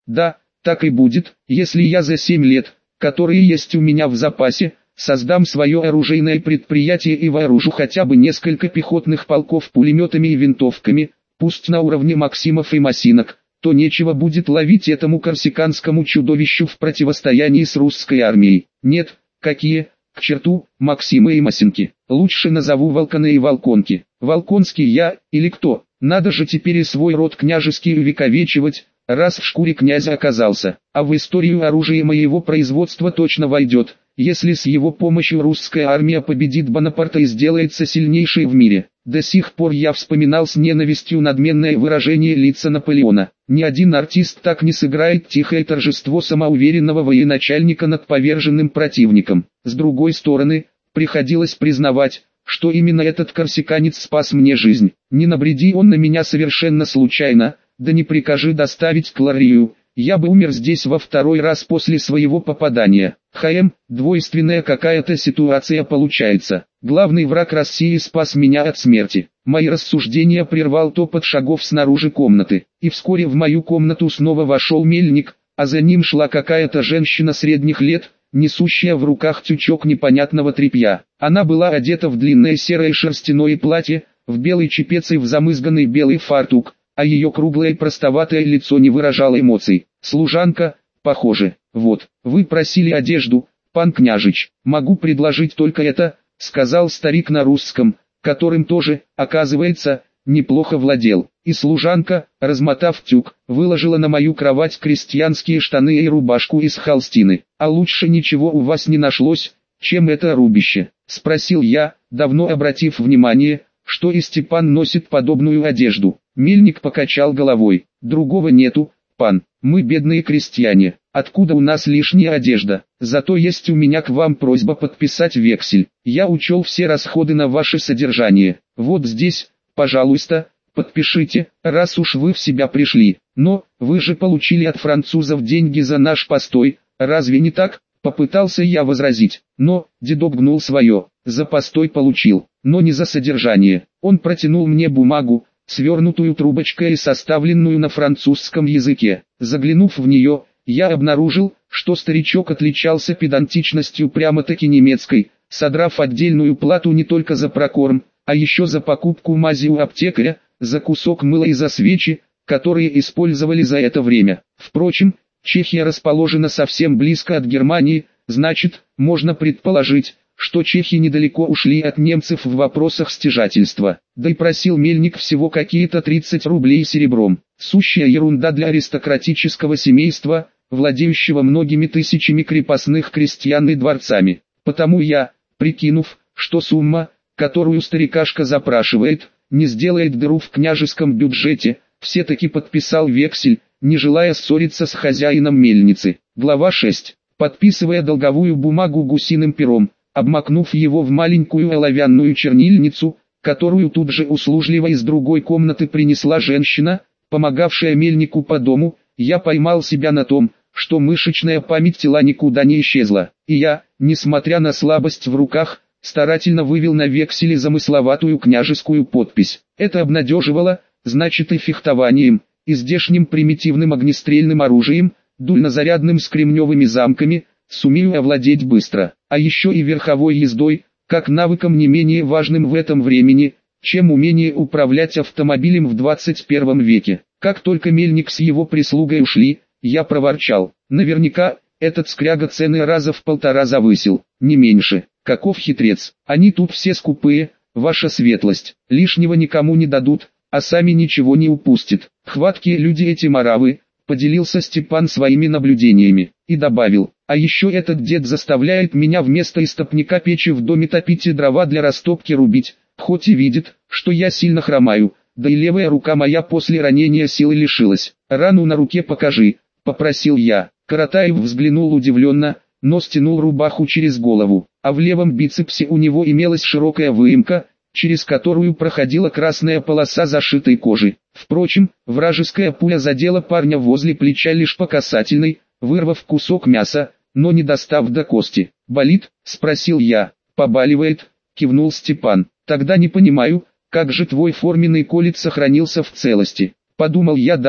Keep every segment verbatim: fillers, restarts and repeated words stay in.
Да, так и будет, если я за семь лет, которые есть у меня в запасе, создам свое оружейное предприятие и вооружу хотя бы несколько пехотных полков пулеметами и винтовками, пусть на уровне Максимов и Масинок, то нечего будет ловить этому корсиканскому чудовищу в противостоянии с русской армией. Нет, какие, к черту, Максимы и Масинки. Лучше назову Волканы и Волконки. Волконский я, или кто? Надо же теперь и свой род княжеский увековечивать, раз в шкуре князя оказался. А в историю оружия моего производства точно войдет, если с его помощью русская армия победит Бонапарта и сделается сильнейшей в мире. До сих пор я вспоминал с ненавистью надменное выражение лица Наполеона. Ни один артист так не сыграет тихое торжество самоуверенного военачальника над поверженным противником. С другой стороны, приходилось признавать, что именно этот корсиканец спас мне жизнь. Не набреди он на меня совершенно случайно, да не прикажи доставить к Ларию, я бы умер здесь во второй раз после своего попадания. Хм, двойственная какая-то ситуация получается. Главный враг России спас меня от смерти. Мои рассуждения прервал топот шагов снаружи комнаты, и вскоре в мою комнату снова вошел Мельник, а за ним шла какая-то женщина средних лет, несущая в руках тючок непонятного тряпья. Она была одета в длинное серое шерстяное платье, в белый чепец и в замызганный белый фартук, а ее круглое простоватое лицо не выражало эмоций. Служанка, похоже. Вот, вы просили одежду, пан княжич. Могу предложить только это, сказал старик на русском, которым тоже, оказывается, неплохо владел. И служанка, размотав тюк, выложила на мою кровать крестьянские штаны и рубашку из холстины. А лучше ничего у вас не нашлось, чем это рубище? Спросил я, давно обратив внимание, что и Степан носит подобную одежду. Мельник покачал головой. Другого нету, пан, мы бедные крестьяне, откуда у нас лишняя одежда? Зато есть у меня к вам просьба подписать вексель. Я учел все расходы на ваше содержание. Вот здесь, пожалуйста, подпишите, раз уж вы в себя пришли. Но, вы же получили от французов деньги за наш постой, разве не так? Попытался я возразить, но, дедок гнул свое, за постой получил, но не за содержание. Он протянул мне бумагу, свернутую трубочкой и составленную на французском языке. Заглянув в нее, я обнаружил, что старичок отличался педантичностью прямо-таки немецкой, содрав отдельную плату не только за прокорм, а еще за покупку мази у аптекаря, за кусок мыла и за свечи, которые использовали за это время. Впрочем, Чехия расположена совсем близко от Германии, значит, можно предположить, что чехи недалеко ушли от немцев в вопросах стяжательства. Да и просил Мельник всего какие-то тридцать рублей серебром. Сущая ерунда для аристократического семейства, владеющего многими тысячами крепостных крестьян и дворцами. Потому я, прикинув, что сумма, которую старикашка запрашивает, не сделает дыру в княжеском бюджете, все-таки подписал вексель, не желая ссориться с хозяином мельницы. Глава шесть. Подписывая долговую бумагу гусиным пером, обмакнув его в маленькую оловянную чернильницу, которую тут же услужливо из другой комнаты принесла женщина, помогавшая мельнику по дому, я поймал себя на том, что мышечная память тела никуда не исчезла, и я, несмотря на слабость в руках, старательно вывел на векселе замысловатую княжескую подпись. Это обнадеживало, значит и фехтованием, и здешним примитивным огнестрельным оружием, дульнозарядным с кремневыми замками, сумею овладеть быстро, а еще и верховой ездой, как навыком не менее важным в этом времени, чем умение управлять автомобилем в двадцать первом веке. Как только Мельник с его прислугой ушли, я проворчал, наверняка, этот скряга цены раза в полтора завысил, не меньше. Каков хитрец, они тут все скупые, ваша светлость, лишнего никому не дадут, а сами ничего не упустят. Хваткие люди эти маравы, поделился Степан своими наблюдениями, и добавил, а еще этот дед заставляет меня вместо истопника печи в доме топить и дрова для растопки рубить, хоть и видит, что я сильно хромаю, да и левая рука моя после ранения силы лишилась. Рану на руке покажи, попросил я. Каратаев взглянул удивленно, но стянул рубаху через голову, а в левом бицепсе у него имелась широкая выемка, через которую проходила красная полоса зашитой кожи. Впрочем, вражеская пуля задела парня возле плеча лишь по касательной, вырвав кусок мяса, но не достав до кости. «Болит?» – спросил я. «Побаливает», – кивнул Степан. «Тогда не понимаю, как же твой форменный колет сохранился в целости?» Подумал я даже,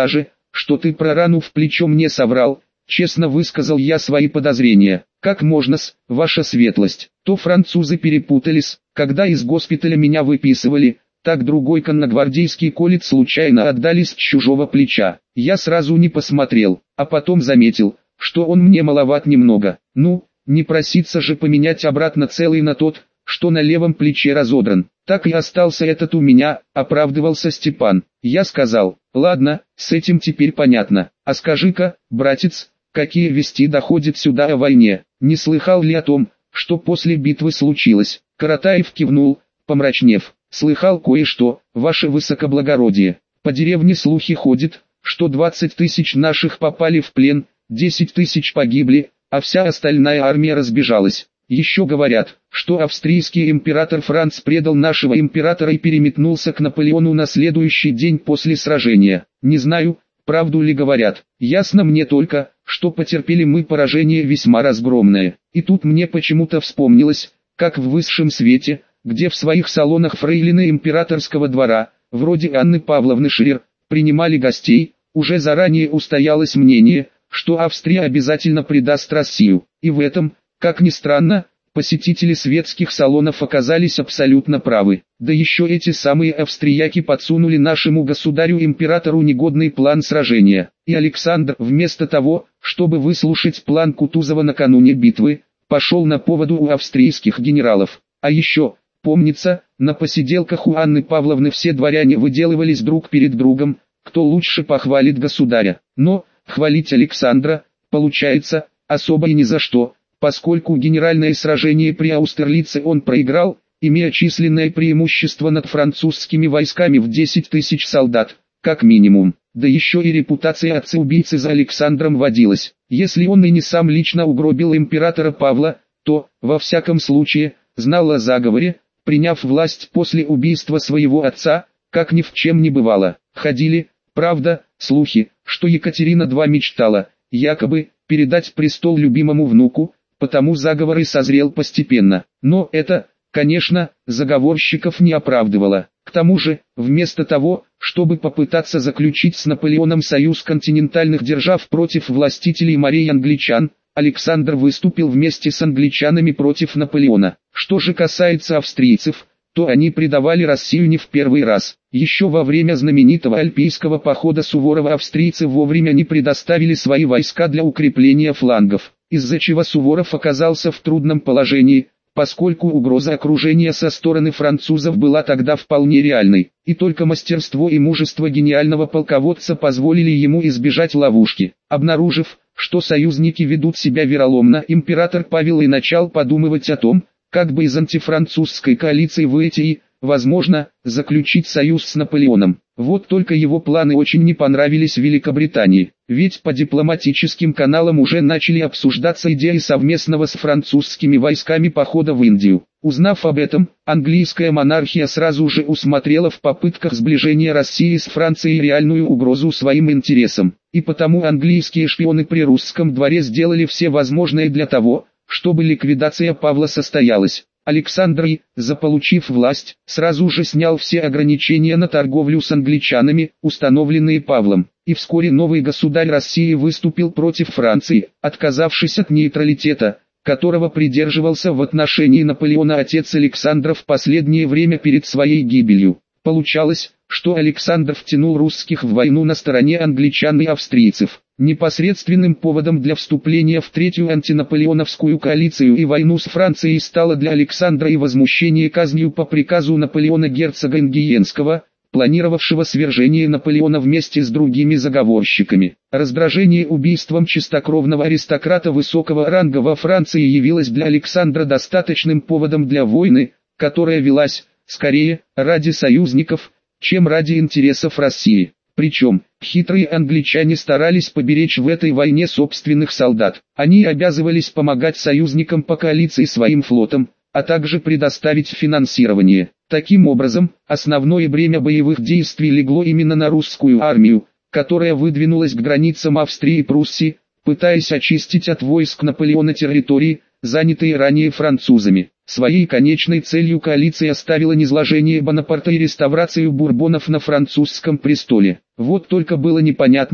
что ты про рану в плечо мне соврал. Честно высказал я свои подозрения. Как можно-с, ваша светлость? То французы перепутались, когда из госпиталя меня выписывали, так другой конногвардейский колет случайно отдали с чужого плеча. Я сразу не посмотрел, а потом заметил, что он мне маловат немного. Ну, не проситься же поменять обратно целый на тот, что на левом плече разодран. Так и остался этот у меня, оправдывался Степан. Я сказал, ладно, с этим теперь понятно. А скажи-ка, братец, какие вести доходят сюда о войне? Не слыхал ли о том, что после битвы случилось? Каратаев кивнул, помрачнев. Слыхал кое-что, ваше высокоблагородие. По деревне слухи ходят, что двадцать тысяч наших попали в плен, десять тысяч погибли, а вся остальная армия разбежалась. Еще говорят, что австрийский император Франц предал нашего императора и переметнулся к Наполеону на следующий день после сражения. Не знаю, правду ли говорят. Ясно мне только, что потерпели мы поражение весьма разгромное. И тут мне почему-то вспомнилось, как в высшем свете, где в своих салонах фрейлины императорского двора, вроде Анны Павловны Шрир, принимали гостей, уже заранее устоялось мнение, что Австрия обязательно предаст Россию. И в этом, как ни странно, посетители светских салонов оказались абсолютно правы. Да еще эти самые австрияки подсунули нашему государю-императору негодный план сражения. И Александр, вместо того, чтобы выслушать план Кутузова накануне битвы, пошел на поводу у австрийских генералов. А еще, помнится, на посиделках у Анны Павловны все дворяне выделывались друг перед другом, кто лучше похвалит государя. Но, хвалить Александра, получается, особо и ни за что, поскольку генеральное сражение при Аустерлице он проиграл, имея численное преимущество над французскими войсками в десять тысяч солдат, как минимум. Да еще и репутация отца-убийцы за Александром водилась. Если он и не сам лично угробил императора Павла, то, во всяком случае, знал о заговоре, приняв власть после убийства своего отца, как ни в чем не бывало. Ходили, правда, слухи, что Екатерина вторая мечтала, якобы, передать престол любимому внуку, потому заговор и созрел постепенно. Но это, конечно, заговорщиков не оправдывало. К тому же, вместо того, чтобы попытаться заключить с Наполеоном союз континентальных держав против властителей морей англичан, Александр выступил вместе с англичанами против Наполеона. Что же касается австрийцев, то они предавали Россию не в первый раз. Еще во время знаменитого Альпийского похода Суворова австрийцы вовремя не предоставили свои войска для укрепления флангов, из-за чего Суворов оказался в трудном положении, поскольку угроза окружения со стороны французов была тогда вполне реальной, и только мастерство и мужество гениального полководца позволили ему избежать ловушки. Обнаружив, что союзники ведут себя вероломно, император Павел и начал подумывать о том, как бы из антифранцузской коалиции выйти и, возможно, заключить союз с Наполеоном. Вот только его планы очень не понравились Великобритании, ведь по дипломатическим каналам уже начали обсуждаться идеи совместного с французскими войсками похода в Индию. Узнав об этом, английская монархия сразу же усмотрела в попытках сближения России с Францией реальную угрозу своим интересам, и потому английские шпионы при русском дворе сделали все возможное для того, чтобы ликвидация Павла состоялась. Александр I, заполучив власть, сразу же снял все ограничения на торговлю с англичанами, установленные Павлом, и вскоре новый государь России выступил против Франции, отказавшись от нейтралитета, которого придерживался в отношении Наполеона отец Александра в последнее время перед своей гибелью. Получалось, что Александр втянул русских в войну на стороне англичан и австрийцев. Непосредственным поводом для вступления в третью антинаполеоновскую коалицию и войну с Францией стало для Александра и возмущение казнью по приказу Наполеона герцога Ингиенского, планировавшего свержение Наполеона вместе с другими заговорщиками. Раздражение убийством чистокровного аристократа высокого ранга во Франции явилось для Александра достаточным поводом для войны, которая велась, скорее, ради союзников, чем ради интересов России. Причем, хитрые англичане старались поберечь в этой войне собственных солдат. Они обязывались помогать союзникам по коалиции своим флотом, а также предоставить финансирование. Таким образом, основное бремя боевых действий легло именно на русскую армию, которая выдвинулась к границам Австрии и Пруссии, пытаясь очистить от войск Наполеона территории, занятые ранее французами. Своей конечной целью коалиция ставила низложение Бонапарта и реставрацию бурбонов на французском престоле. Вот только было непонятно,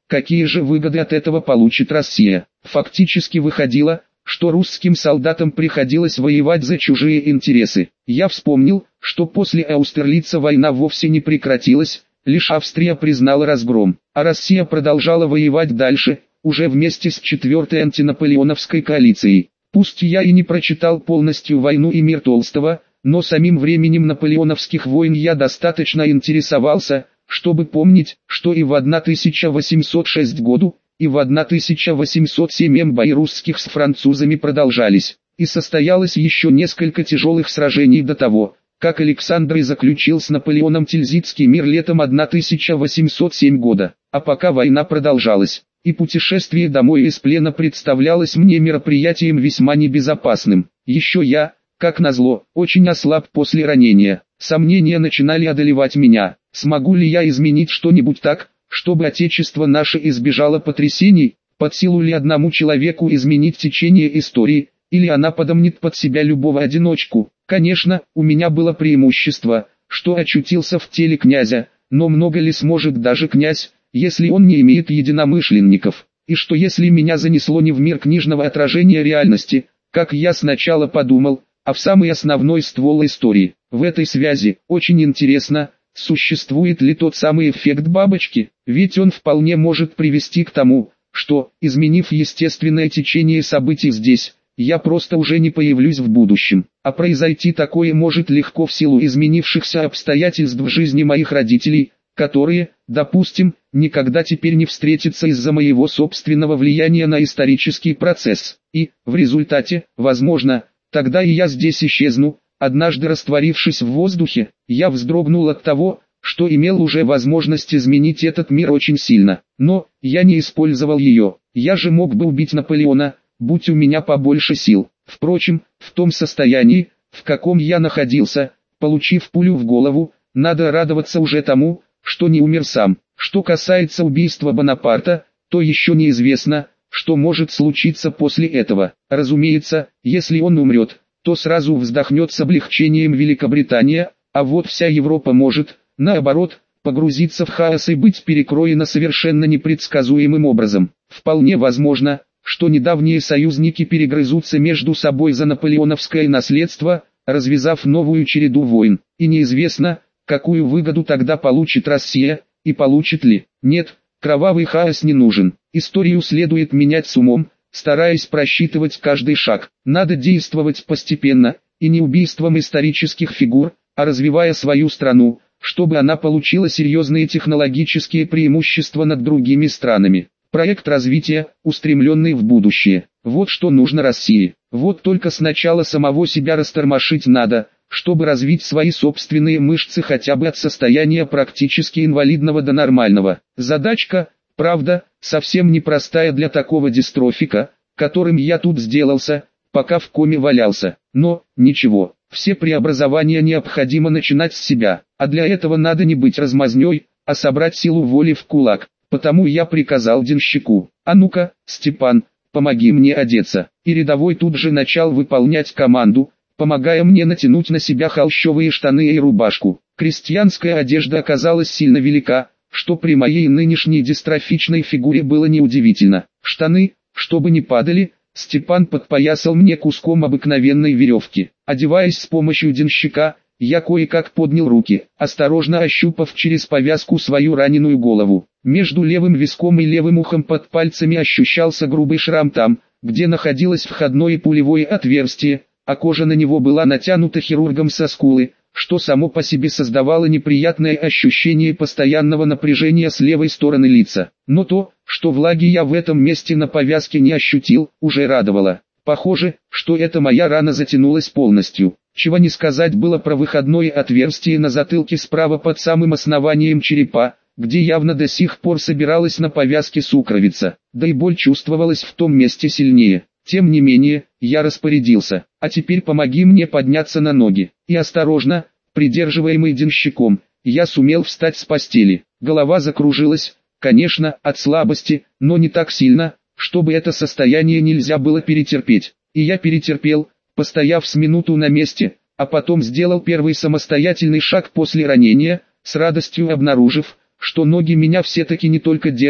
какие же выгоды от этого получит Россия. Фактически выходило, что русским солдатам приходилось воевать за чужие интересы. Я вспомнил, что после Аустерлица война вовсе не прекратилась, лишь Австрия признала разгром, а Россия продолжала воевать дальше, уже вместе с четвертой антинаполеоновской коалицией. Пусть я и не прочитал полностью «Войну и мир» Толстого, но самим временем наполеоновских войн я достаточно интересовался, чтобы помнить, что и в тысяча восемьсот шестом году, и в тысяча восемьсот седьмом бои русских с французами продолжались, и состоялось еще несколько тяжелых сражений до того, как Александр и заключил с Наполеоном Тильзитский мир летом тысяча восемьсот седьмого года, а пока война продолжалась, и путешествие домой из плена представлялось мне мероприятием весьма небезопасным. Еще я, как назло, очень ослаб после ранения, сомнения начинали одолевать меня, смогу ли я изменить что-нибудь так, чтобы Отечество наше избежало потрясений, под силу ли одному человеку изменить течение истории, или она подомнет под себя любого одиночку. Конечно, у меня было преимущество, что очутился в теле князя, но много ли сможет даже князь, если он не имеет единомышленников, и что если меня занесло не в мир книжного отражения реальности, как я сначала подумал, а в самый основной ствол истории. В этой связи, очень интересно, существует ли тот самый эффект бабочки, ведь он вполне может привести к тому, что, изменив естественное течение событий здесь, я просто уже не появлюсь в будущем, а произойти такое может легко в силу изменившихся обстоятельств в жизни моих родителей, которые, допустим, никогда теперь не встретятся из-за моего собственного влияния на исторический процесс, и, в результате, возможно, тогда и я здесь исчезну. Однажды растворившись в воздухе, я вздрогнул от того, что имел уже возможность изменить этот мир очень сильно, но я не использовал ее. Я же мог бы убить Наполеона, будь у меня побольше сил. Впрочем, в том состоянии, в каком я находился, получив пулю в голову, надо радоваться уже тому, что не умер сам. Что касается убийства Бонапарта, то еще неизвестно, что может случиться после этого. Разумеется, если он умрет, то сразу вздохнет с облегчением Великобритания, а вот вся Европа может, наоборот, погрузиться в хаос и быть перекроена совершенно непредсказуемым образом. Вполне возможно, что недавние союзники перегрызутся между собой за наполеоновское наследство, развязав новую череду войн, и неизвестно, какую выгоду тогда получит Россия, и получит ли. Нет, кровавый хаос не нужен, историю следует менять с умом, стараясь просчитывать каждый шаг. Надо действовать постепенно, и не убийством исторических фигур, а развивая свою страну, чтобы она получила серьезные технологические преимущества над другими странами. Проект развития, устремленный в будущее. Вот что нужно России. Вот только сначала самого себя растормошить надо, чтобы развить свои собственные мышцы хотя бы от состояния практически инвалидного до нормального. Задачка, правда, совсем непростая для такого дистрофика, которым я тут сделался, пока в коме валялся. Но, ничего, все преобразования необходимо начинать с себя, а для этого надо не быть размазнёй, а собрать силу воли в кулак. Потому я приказал денщику: «А ну-ка, Степан, помоги мне одеться». И рядовой тут же начал выполнять команду, помогая мне натянуть на себя холщовые штаны и рубашку. Крестьянская одежда оказалась сильно велика, что при моей нынешней дистрофичной фигуре было неудивительно. Штаны, чтобы не падали, Степан подпоясал мне куском обыкновенной веревки. Одеваясь с помощью денщика, я кое-как поднял руки, осторожно ощупав через повязку свою раненую голову. Между левым виском и левым ухом под пальцами ощущался грубый шрам там, где находилось входное пулевое отверстие, а кожа на него была натянута хирургом со скулы, что само по себе создавало неприятное ощущение постоянного напряжения с левой стороны лица. Но то, что влаги я в этом месте на повязке не ощутил, уже радовало. Похоже, что эта моя рана затянулась полностью. Чего не сказать было про выходное отверстие на затылке справа под самым основанием черепа, где явно до сих пор собиралась на повязке сукровица, да и боль чувствовалась в том месте сильнее. Тем не менее, я распорядился: «А теперь помоги мне подняться на ноги». И осторожно, придерживаемый денщиком, я сумел встать с постели. Голова закружилась, конечно, от слабости, но не так сильно, чтобы это состояние нельзя было перетерпеть. И я перетерпел, постояв с минуту на месте, а потом сделал первый самостоятельный шаг после ранения, с радостью обнаружив, что ноги меня все-таки не только держат,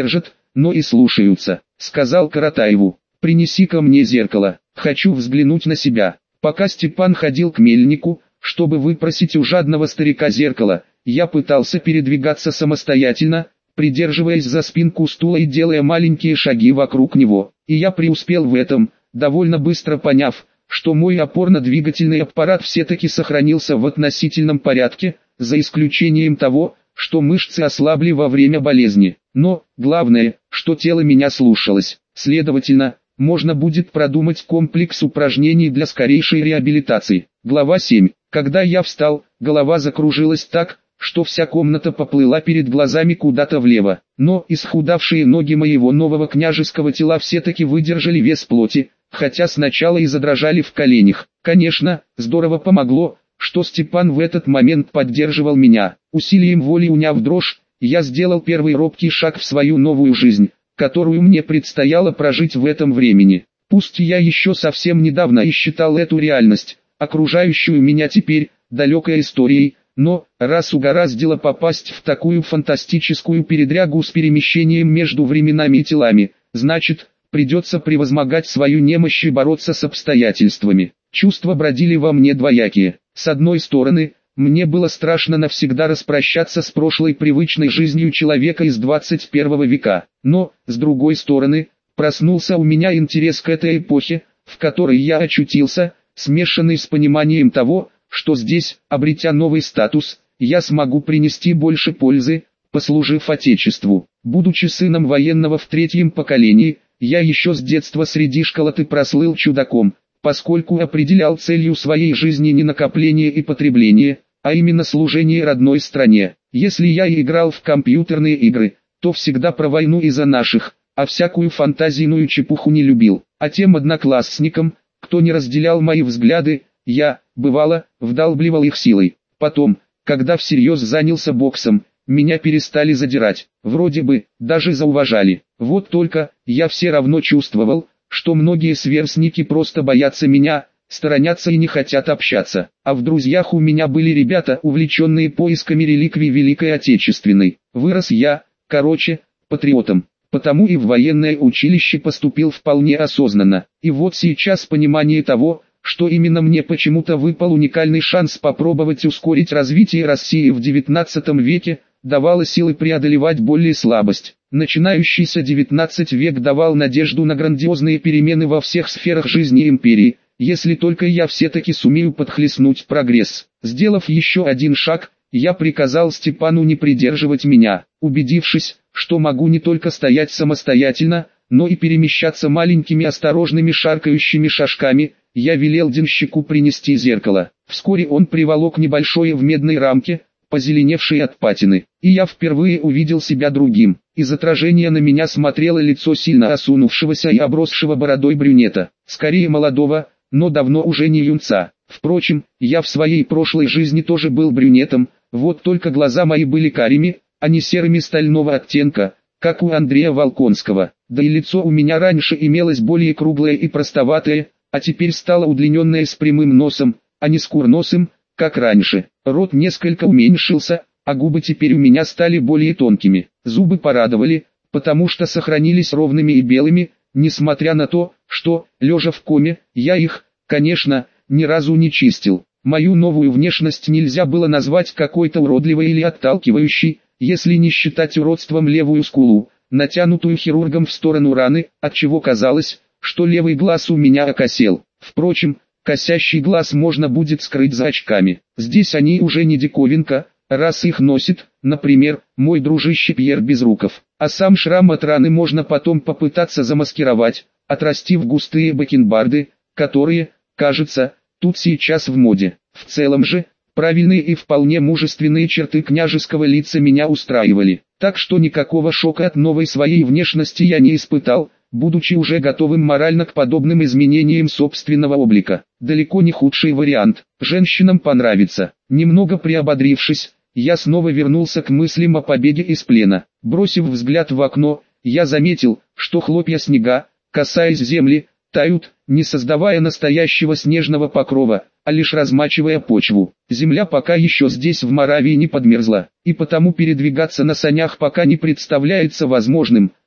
но и слушаются. Сказал Каратаеву: «Принеси-ка мне зеркало, хочу взглянуть на себя». Пока Степан ходил к мельнику, чтобы выпросить у жадного старика зеркало, я пытался передвигаться самостоятельно, придерживаясь за спинку стула и делая маленькие шаги вокруг него. И я преуспел в этом, довольно быстро поняв, что мой опорно-двигательный аппарат все-таки сохранился в относительном порядке, за исключением того, что мышцы ослабли во время болезни. Но, главное, что тело меня слушалось. Следовательно, можно будет продумать комплекс упражнений для скорейшей реабилитации. Глава семь. Когда я встал, голова закружилась так, что вся комната поплыла перед глазами куда-то влево. Но исхудавшие ноги моего нового княжеского тела все-таки выдержали вес плоти, хотя сначала и задрожали в коленях. Конечно, здорово помогло, что Степан в этот момент поддерживал меня. Усилием воли уняв дрожь, я сделал первый робкий шаг в свою новую жизнь, которую мне предстояло прожить в этом времени. Пусть я еще совсем недавно и считал эту реальность, окружающую меня теперь, далекой историей, но, раз угораздило попасть в такую фантастическую передрягу с перемещением между временами и телами, значит, придется превозмогать свою немощь и бороться с обстоятельствами. Чувства бродили во мне двоякие. С одной стороны, мне было страшно навсегда распрощаться с прошлой привычной жизнью человека из двадцать первого века, но, с другой стороны, проснулся у меня интерес к этой эпохе, в которой я очутился, смешанный с пониманием того, что здесь, обретя новый статус, я смогу принести больше пользы, послужив Отечеству. Будучи сыном военного в третьем поколении, я еще с детства среди школоты прослыл чудаком, поскольку определял целью своей жизни не накопление и потребление, а именно служение родной стране. Если я и играл в компьютерные игры, то всегда про войну и за наших, а всякую фантазийную чепуху не любил. А тем одноклассникам, кто не разделял мои взгляды, я, бывало, вдалбливал их силой. Потом, когда всерьез занялся боксом, меня перестали задирать, вроде бы, даже зауважали. Вот только, я все равно чувствовал, что многие сверстники просто боятся меня, сторонятся и не хотят общаться. А в друзьях у меня были ребята, увлеченные поисками реликвий Великой Отечественной. Вырос я, короче, патриотом. Потому и в военное училище поступил вполне осознанно. И вот сейчас понимание того, что именно мне почему-то выпал уникальный шанс попробовать ускорить развитие России в девятнадцатом веке, давало силы преодолевать боль и слабость. Начинающийся девятнадцатый век давал надежду на грандиозные перемены во всех сферах жизни империи, если только я все-таки сумею подхлестнуть прогресс. Сделав еще один шаг, я приказал Степану не придерживать меня, убедившись, что могу не только стоять самостоятельно, но и перемещаться маленькими осторожными шаркающими шажками. Я велел денщику принести зеркало. Вскоре он приволок небольшое в медной рамке, позеленевшее от патины, и я впервые увидел себя другим. Из отражения на меня смотрело лицо сильно осунувшегося и обросшего бородой брюнета, скорее молодого, но давно уже не юнца. Впрочем, я в своей прошлой жизни тоже был брюнетом, вот только глаза мои были карими, а не серыми стального оттенка, как у Андрея Волконского. Да и лицо у меня раньше имелось более круглое и простоватое, а теперь стало удлиненное с прямым носом, а не с курносым, как раньше. Рот несколько уменьшился, а губы теперь у меня стали более тонкими. Зубы порадовали, потому что сохранились ровными и белыми, несмотря на то, что, лежа в коме, я их, конечно, ни разу не чистил. Мою новую внешность нельзя было назвать какой-то уродливой или отталкивающей, если не считать уродством левую скулу, натянутую хирургом в сторону раны, отчего казалось, что левый глаз у меня окосел. Впрочем, косящий глаз можно будет скрыть за очками. Здесь они уже не диковинка, раз их носит, например, мой дружище Пьер Безруков. А сам шрам от раны можно потом попытаться замаскировать, отрастив густые бакенбарды, которые, кажется, тут сейчас в моде. В целом же, правильные и вполне мужественные черты княжеского лица меня устраивали. Так что никакого шока от новой своей внешности я не испытал, будучи уже готовым морально к подобным изменениям собственного облика. Далеко не худший вариант. Женщинам понравится. Немного приободрившись, я снова вернулся к мыслям о побеге из плена. Бросив взгляд в окно, я заметил, что хлопья снега, касаясь земли, тают, не создавая настоящего снежного покрова, а лишь размачивая почву. Земля пока еще здесь в Моравии не подмерзла, и потому передвигаться на санях пока не представляется возможным,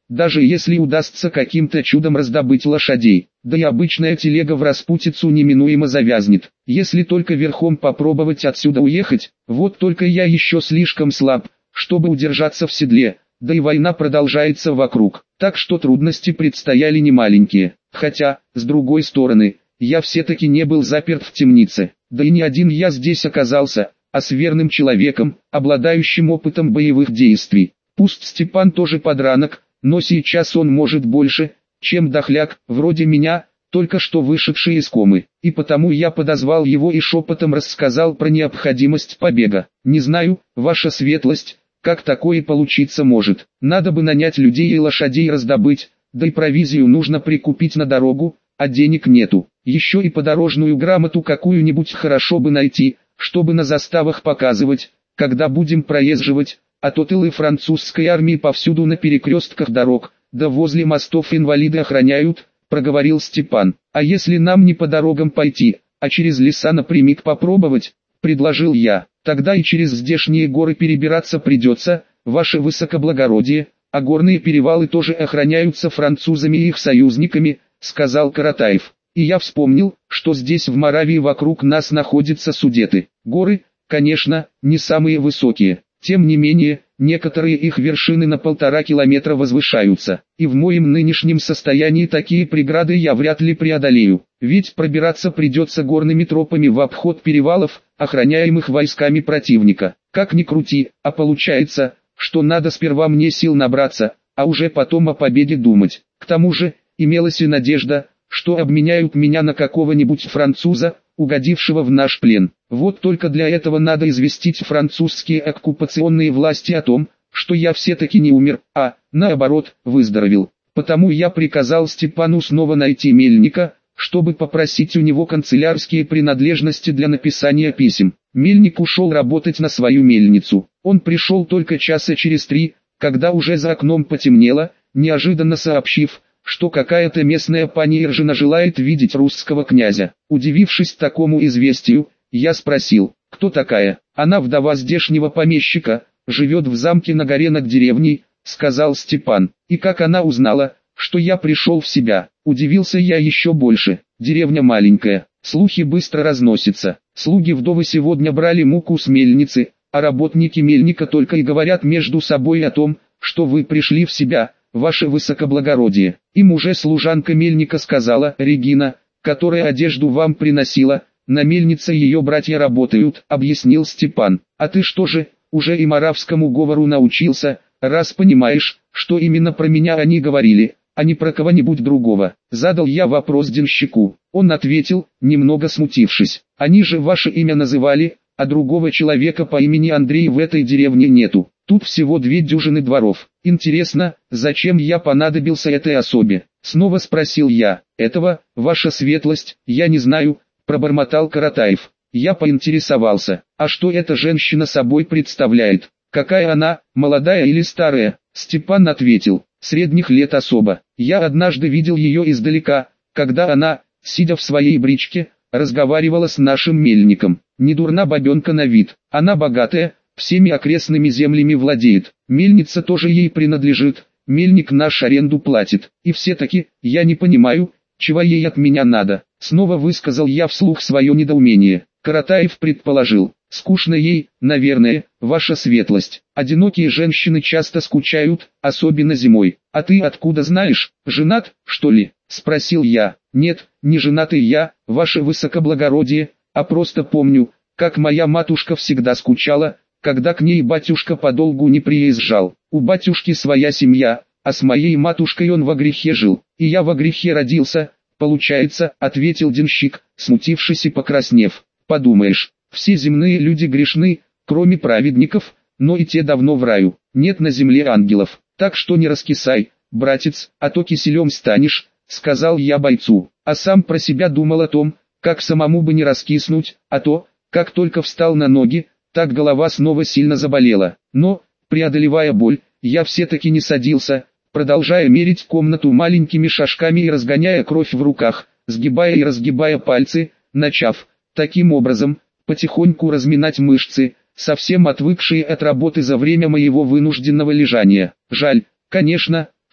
даже если удастся каким-то чудом раздобыть лошадей. Да и обычная телега в распутицу неминуемо завязнет. Если только верхом попробовать отсюда уехать, вот только я еще слишком слаб, чтобы удержаться в седле, да и война продолжается вокруг, так что трудности предстояли немаленькие. Хотя, с другой стороны, я все-таки не был заперт в темнице, да и не один я здесь оказался, а с верным человеком, обладающим опытом боевых действий. Пусть Степан тоже подранок, но сейчас он может больше, чем дохляк, вроде меня, только что вышедший из комы, и потому я подозвал его и шепотом рассказал про необходимость побега. Не знаю, ваша светлость, как такое получиться может. Надо бы нанять людей и лошадей раздобыть, да и провизию нужно прикупить на дорогу, а денег нету. Еще и подорожную грамоту какую-нибудь хорошо бы найти, чтобы на заставах показывать, когда будем проезживать, а то тылы французской армии повсюду на перекрестках дорог, да возле мостов инвалиды охраняют, проговорил Степан. А если нам не по дорогам пойти, а через леса напрямик попробовать, предложил я, тогда и через здешние горы перебираться придется, ваше высокоблагородие, а горные перевалы тоже охраняются французами и их союзниками, сказал Каратаев. И я вспомнил, что здесь в Моравии вокруг нас находятся Судеты. Горы, конечно, не самые высокие. Тем не менее, некоторые их вершины на полтора километра возвышаются, и в моем нынешнем состоянии такие преграды я вряд ли преодолею, ведь пробираться придется горными тропами в обход перевалов, охраняемых войсками противника. Как ни крути, а получается, что надо сперва мне сил набраться, а уже потом о победе думать. К тому же, имелась и надежда, что обменяют меня на какого-нибудь француза, угодившего в наш плен. Вот только для этого надо известить французские оккупационные власти о том, что я все-таки не умер, а, наоборот, выздоровел. Потому я приказал Степану снова найти мельника, чтобы попросить у него канцелярские принадлежности для написания писем. Мельник ушел работать на свою мельницу. Он пришел только часа через три, когда уже за окном потемнело, неожиданно сообщив, что какая-то местная пани Иржина желает видеть русского князя. Удивившись такому известию, я спросил, кто такая. Она вдова здешнего помещика, живет в замке на горе над деревней, сказал Степан. И как она узнала, что я пришел в себя, удивился я еще больше. Деревня маленькая, слухи быстро разносятся. Слуги вдовы сегодня брали муку с мельницы, а работники мельника только и говорят между собой о том, что вы пришли в себя, ваше высокоблагородие. Им уже служанка мельника сказала, Регина, которая одежду вам приносила, на мельнице ее братья работают, объяснил Степан. А ты что же, уже и моравскому говору научился, раз понимаешь, что именно про меня они говорили, а не про кого-нибудь другого? Задал я вопрос денщику. Он ответил, немного смутившись. Они же ваше имя называли, а другого человека по имени Андрей в этой деревне нету. Тут всего две дюжины дворов. Интересно, зачем я понадобился этой особе? Снова спросил я. Этого, ваша светлость, я не знаю, пробормотал Каратаев. Я поинтересовался, а что эта женщина собой представляет? Какая она, молодая или старая? Степан ответил, средних лет особа. Я однажды видел ее издалека, когда она, сидя в своей бричке, разговаривала с нашим мельником. Недурна бабенка на вид, она богатая, всеми окрестными землями владеет, мельница тоже ей принадлежит, мельник наш аренду платит, и все-таки, я не понимаю, чего ей от меня надо. Снова высказал я вслух свое недоумение. Каратаев предположил, скучно ей, наверное, ваша светлость. Одинокие женщины часто скучают, особенно зимой. А ты откуда знаешь, женат, что ли? Спросил я. Нет, не женатый я, ваше высокоблагородие, а просто помню, как моя матушка всегда скучала, когда к ней батюшка подолгу не приезжал. У батюшки своя семья, а с моей матушкой он во грехе жил, и я во грехе родился, получается, ответил денщик, смутившись и покраснев. Подумаешь, все земные люди грешны, кроме праведников, но и те давно в раю, нет на земле ангелов, так что не раскисай, братец, а то киселем станешь, сказал я бойцу, а сам про себя думал о том, как самому бы не раскиснуть, а то, как только встал на ноги, так голова снова сильно заболела. Но, преодолевая боль, я все-таки не садился, продолжая мерить комнату маленькими шажками и разгоняя кровь в руках, сгибая и разгибая пальцы, начав, таким образом, потихоньку разминать мышцы, совсем отвыкшие от работы за время моего вынужденного лежания. Жаль, конечно,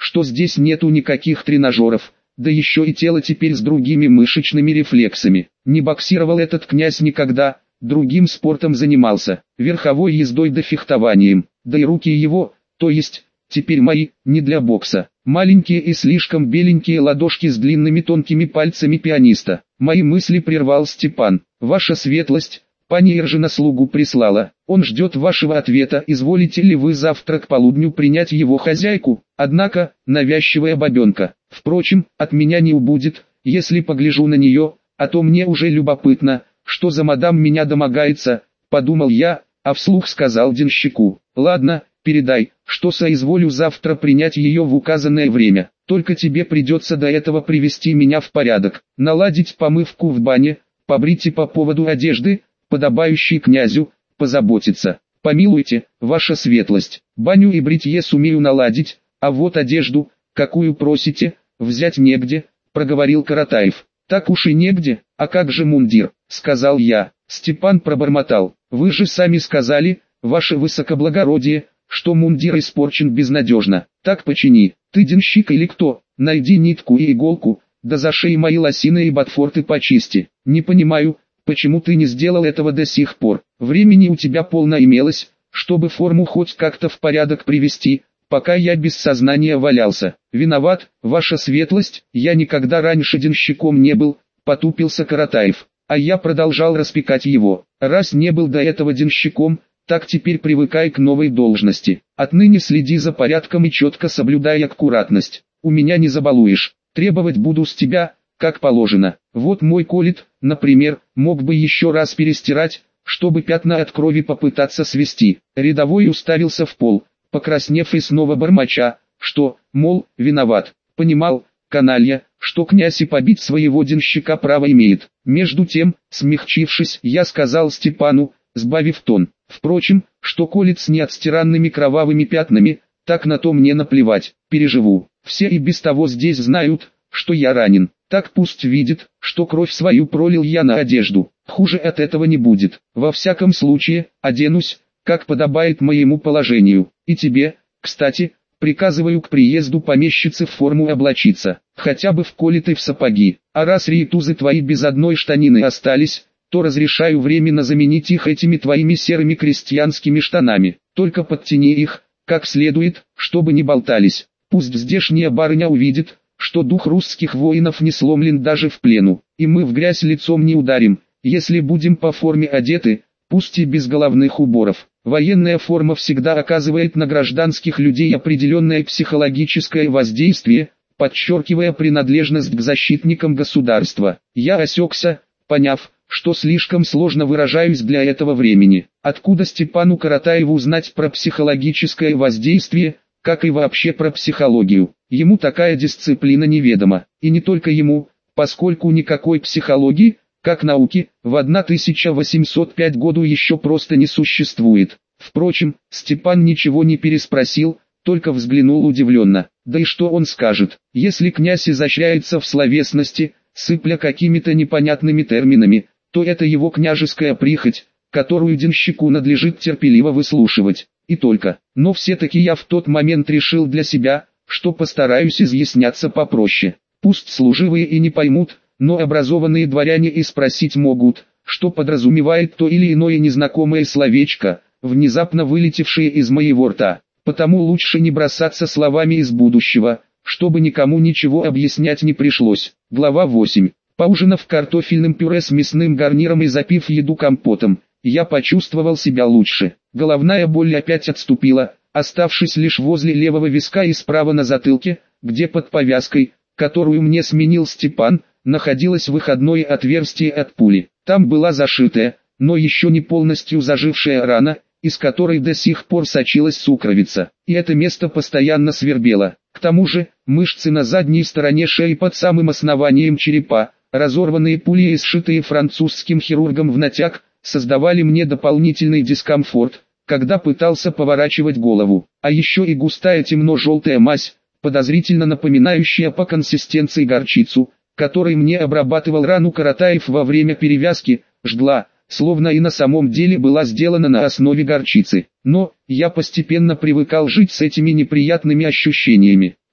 что здесь нету никаких тренажеров, да еще и тело теперь с другими мышечными рефлексами. Не боксировал этот князь никогда, другим спортом занимался, верховой ездой да фехтованием, да и руки его, то есть, теперь мои, не для бокса. Маленькие и слишком беленькие ладошки с длинными тонкими пальцами пианиста. Мои мысли прервал Степан. Ваша светлость, пани Иржина слугу прислала. Он ждет вашего ответа. Изволите ли вы завтра к полудню принять его хозяйку? Однако, навязчивая бабенка. Впрочем, от меня не убудет, если погляжу на нее, а то мне уже любопытно, что за мадам меня домогается, подумал я, а вслух сказал денщику. Ладно, передай, что соизволю завтра принять ее в указанное время. Только тебе придется до этого привести меня в порядок, наладить помывку в бане, побрить и по поводу одежды, подобающей князю, позаботиться. Помилуйте, ваша светлость, баню и бритье сумею наладить, а вот одежду, какую просите, взять негде, проговорил Каратаев. Так уж и негде, а как же мундир, сказал я. Степан пробормотал. Вы же сами сказали, ваше высокоблагородие, что мундир испорчен безнадежно. Так почини, ты денщик или кто, найди нитку и иголку, да зашей мои лосины и ботфорты почисти. Не понимаю, почему ты не сделал этого до сих пор. Времени у тебя полно имелось, чтобы форму хоть как-то в порядок привести, пока я без сознания валялся. Виноват, ваша светлость, я никогда раньше денщиком не был, потупился Каратаев. А я продолжал распекать его. Раз не был до этого денщиком, так теперь привыкай к новой должности. Отныне следи за порядком и четко соблюдай аккуратность. У меня не забалуешь. Требовать буду с тебя, как положено. Вот мой колет, например, мог бы еще раз перестирать, чтобы пятна от крови попытаться свести. Рядовой уставился в пол, покраснев и снова бормоча, что, мол, виноват. Понимал, каналья, что князь и побить своего денщика право имеет. Между тем, смягчившись, я сказал Степану, сбавив тон. Впрочем, что колет с неотстиранными кровавыми пятнами, так на то мне наплевать, переживу. Все и без того здесь знают, что я ранен. Так пусть видит, что кровь свою пролил я на одежду. Хуже от этого не будет. Во всяком случае, оденусь, как подобает моему положению. И тебе, кстати, приказываю к приезду помещицы в форму облачиться, хотя бы в колет и в сапоги. А раз рейтузы твои без одной штанины остались, то разрешаю временно заменить их этими твоими серыми крестьянскими штанами. Только подтяни их, как следует, чтобы не болтались. Пусть здешняя барыня увидит, что дух русских воинов не сломлен даже в плену, и мы в грязь лицом не ударим, если будем по форме одеты, пусть и без головных уборов. Военная форма всегда оказывает на гражданских людей определенное психологическое воздействие, подчеркивая принадлежность к защитникам государства. Я осекся, поняв, что слишком сложно выражаюсь для этого времени. Откуда Степану Каратаеву знать про психологическое воздействие, как и вообще про психологию? Ему такая дисциплина неведома, и не только ему, поскольку никакой психологии, как науки, в тысяча восемьсот пятом году еще просто не существует. Впрочем, Степан ничего не переспросил, только взглянул удивленно. Да и что он скажет, если князь изощряется в словесности, сыпля какими-то непонятными терминами, то это его княжеская прихоть, которую денщику надлежит терпеливо выслушивать, и только. Но все-таки я в тот момент решил для себя, что постараюсь изъясняться попроще. Пусть служивые и не поймут, но образованные дворяне и спросить могут, что подразумевает то или иное незнакомое словечко, внезапно вылетевшее из моего рта. Потому лучше не бросаться словами из будущего, чтобы никому ничего объяснять не пришлось. Глава восемь. Поужинав картофельным пюре с мясным гарниром и запив еду компотом, я почувствовал себя лучше. Головная боль опять отступила, оставшись лишь возле левого виска и справа на затылке, где под повязкой, которую мне сменил Степан, находилось выходное отверстие от пули. Там была зашитая, но еще не полностью зажившая рана, из которой до сих пор сочилась сукровица, и это место постоянно свербело. К тому же, мышцы на задней стороне шеи под самым основанием черепа, разорванные пули и сшитые французским хирургом в натяг, создавали мне дополнительный дискомфорт, когда пытался поворачивать голову. А еще и густая темно-желтая мазь, подозрительно напоминающая по консистенции горчицу, которой мне обрабатывал рану Каратаев во время перевязки, жгла, словно и на самом деле была сделана на основе горчицы. Но, я постепенно привыкал жить с этими неприятными ощущениями.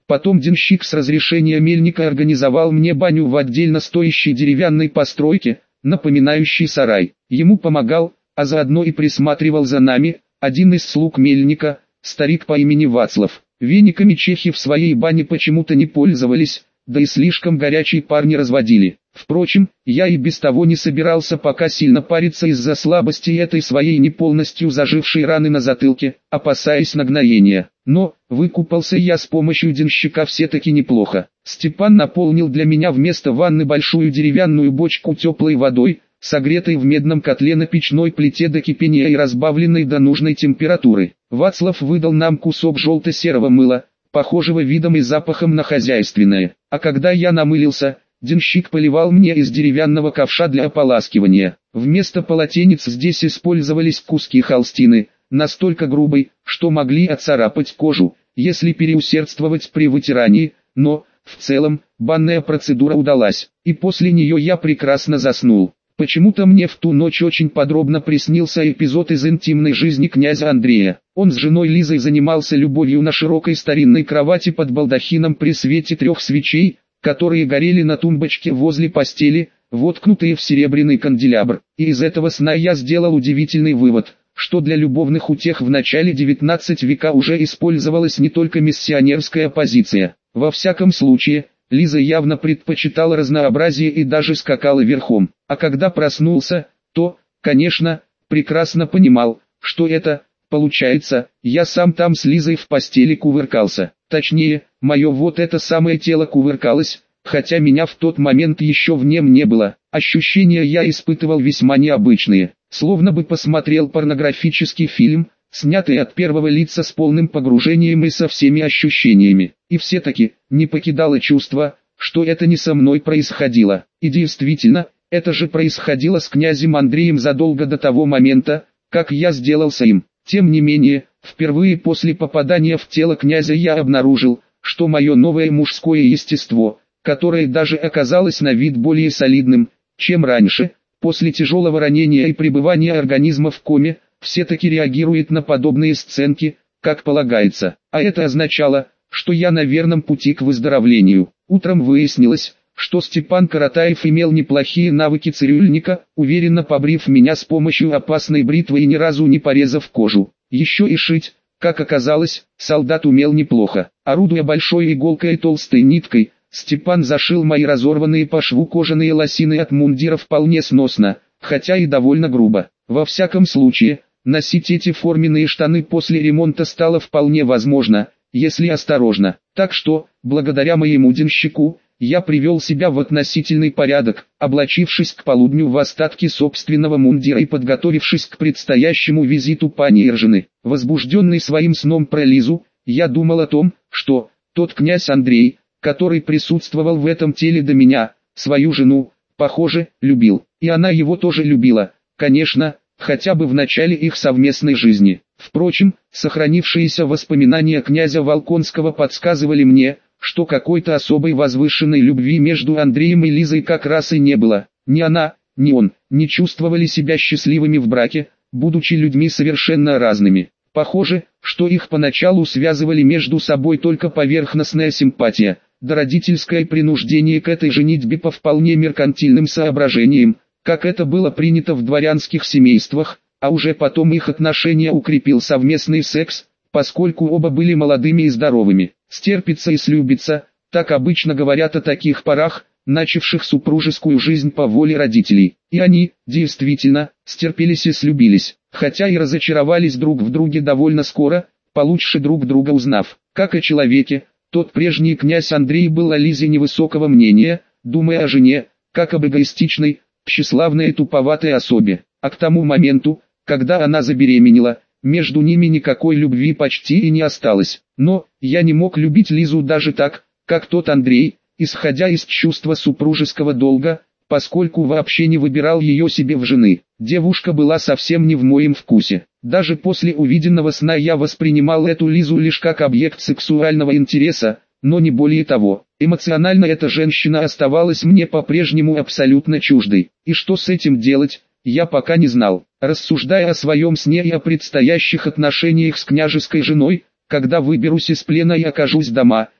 Потом денщик с разрешения мельника организовал мне баню в отдельно стоящей деревянной постройке, напоминающей сарай. Ему помогал, а заодно и присматривал за нами, один из слуг мельника, старик по имени Вацлав. Вениками чехи в своей бане почему-то не пользовались, да и слишком горячий пар не разводили. Впрочем, я и без того не собирался пока сильно париться из-за слабости этой своей не полностью зажившей раны на затылке, опасаясь нагноения. Но, выкупался я с помощью денщика все-таки неплохо. Степан наполнил для меня вместо ванны большую деревянную бочку теплой водой, согретой в медном котле на печной плите до кипения и разбавленной до нужной температуры. Вацлав выдал нам кусок желто-серого мыла, похожего видом и запахом на хозяйственное. А когда я намылился, денщик поливал мне из деревянного ковша для ополаскивания. Вместо полотенец здесь использовались куски холстины, настолько грубой, что могли отцарапать кожу, если переусердствовать при вытирании, но, в целом, банная процедура удалась, и после нее я прекрасно заснул. Почему-то мне в ту ночь очень подробно приснился эпизод из интимной жизни князя Андрея. Он с женой Лизой занимался любовью на широкой старинной кровати под балдахином при свете трех свечей, которые горели на тумбочке возле постели, воткнутые в серебряный канделябр. И из этого сна я сделал удивительный вывод, что для любовных утех в начале девятнадцатого века уже использовалась не только миссионерская позиция. Во всяком случае, Лиза явно предпочитала разнообразие и даже скакала верхом. А когда проснулся, то, конечно, прекрасно понимал, что это, получается, я сам там с Лизой в постели кувыркался. Точнее, мое вот это самое тело кувыркалось, хотя меня в тот момент еще в нем не было. Ощущения я испытывал весьма необычные, словно бы посмотрел порнографический фильм, снятый от первого лица с полным погружением и со всеми ощущениями. И все-таки, не покидало чувство, что это не со мной происходило. И действительно, это же происходило с князем Андреем задолго до того момента, как я сделался им. Тем не менее, впервые после попадания в тело князя я обнаружил, что мое новое мужское естество, которое даже оказалось на вид более солидным, чем раньше, после тяжелого ранения и пребывания организма в коме, все-таки реагирует на подобные сценки, как полагается. А это означало, что я на верном пути к выздоровлению. Утром выяснилось, что Степан Каратаев имел неплохие навыки цирюльника, уверенно побрив меня с помощью опасной бритвы и ни разу не порезав кожу. Еще и шить, как оказалось, солдат умел неплохо. Орудуя большой иголкой и толстой ниткой, Степан зашил мои разорванные по шву кожаные лосины от мундира вполне сносно, хотя и довольно грубо. Во всяком случае, носить эти форменные штаны после ремонта стало вполне возможно, если осторожно. Так что, благодаря моему денщику, я привел себя в относительный порядок, облачившись к полудню в остатки собственного мундира и подготовившись к предстоящему визиту пани Иржины. Возбужденный своим сном про Лизу, я думал о том, что тот князь Андрей, который присутствовал в этом теле до меня, свою жену, похоже, любил. И она его тоже любила, конечно, хотя бы в начале их совместной жизни. Впрочем, сохранившиеся воспоминания князя Волконского подсказывали мне, что какой-то особой возвышенной любви между Андреем и Лизой как раз и не было. Ни она, ни он не чувствовали себя счастливыми в браке, будучи людьми совершенно разными. Похоже, что их поначалу связывали между собой только поверхностная симпатия, да родительское принуждение к этой женитьбе по вполне меркантильным соображениям, как это было принято в дворянских семействах, а уже потом их отношения укрепил совместный секс, поскольку оба были молодыми и здоровыми. Стерпится и слюбится, так обычно говорят о таких парах, начавших супружескую жизнь по воле родителей. И они, действительно, стерпелись и слюбились, хотя и разочаровались друг в друге довольно скоро, получше друг друга узнав. Как о человеке, тот прежний князь Андрей был о Лизе невысокого мнения, думая о жене, как об эгоистичной, тщеславной и туповатой особе. А к тому моменту, когда она забеременела, между ними никакой любви почти и не осталось. Но, я не мог любить Лизу даже так, как тот Андрей, исходя из чувства супружеского долга, поскольку вообще не выбирал ее себе в жены. Девушка была совсем не в моем вкусе. Даже после увиденного сна я воспринимал эту Лизу лишь как объект сексуального интереса, но не более того. Эмоционально эта женщина оставалась мне по-прежнему абсолютно чуждой. И что с этим делать, я пока не знал. Рассуждая о своем сне и о предстоящих отношениях с княжеской женой, когда выберусь из плена и окажусь дома,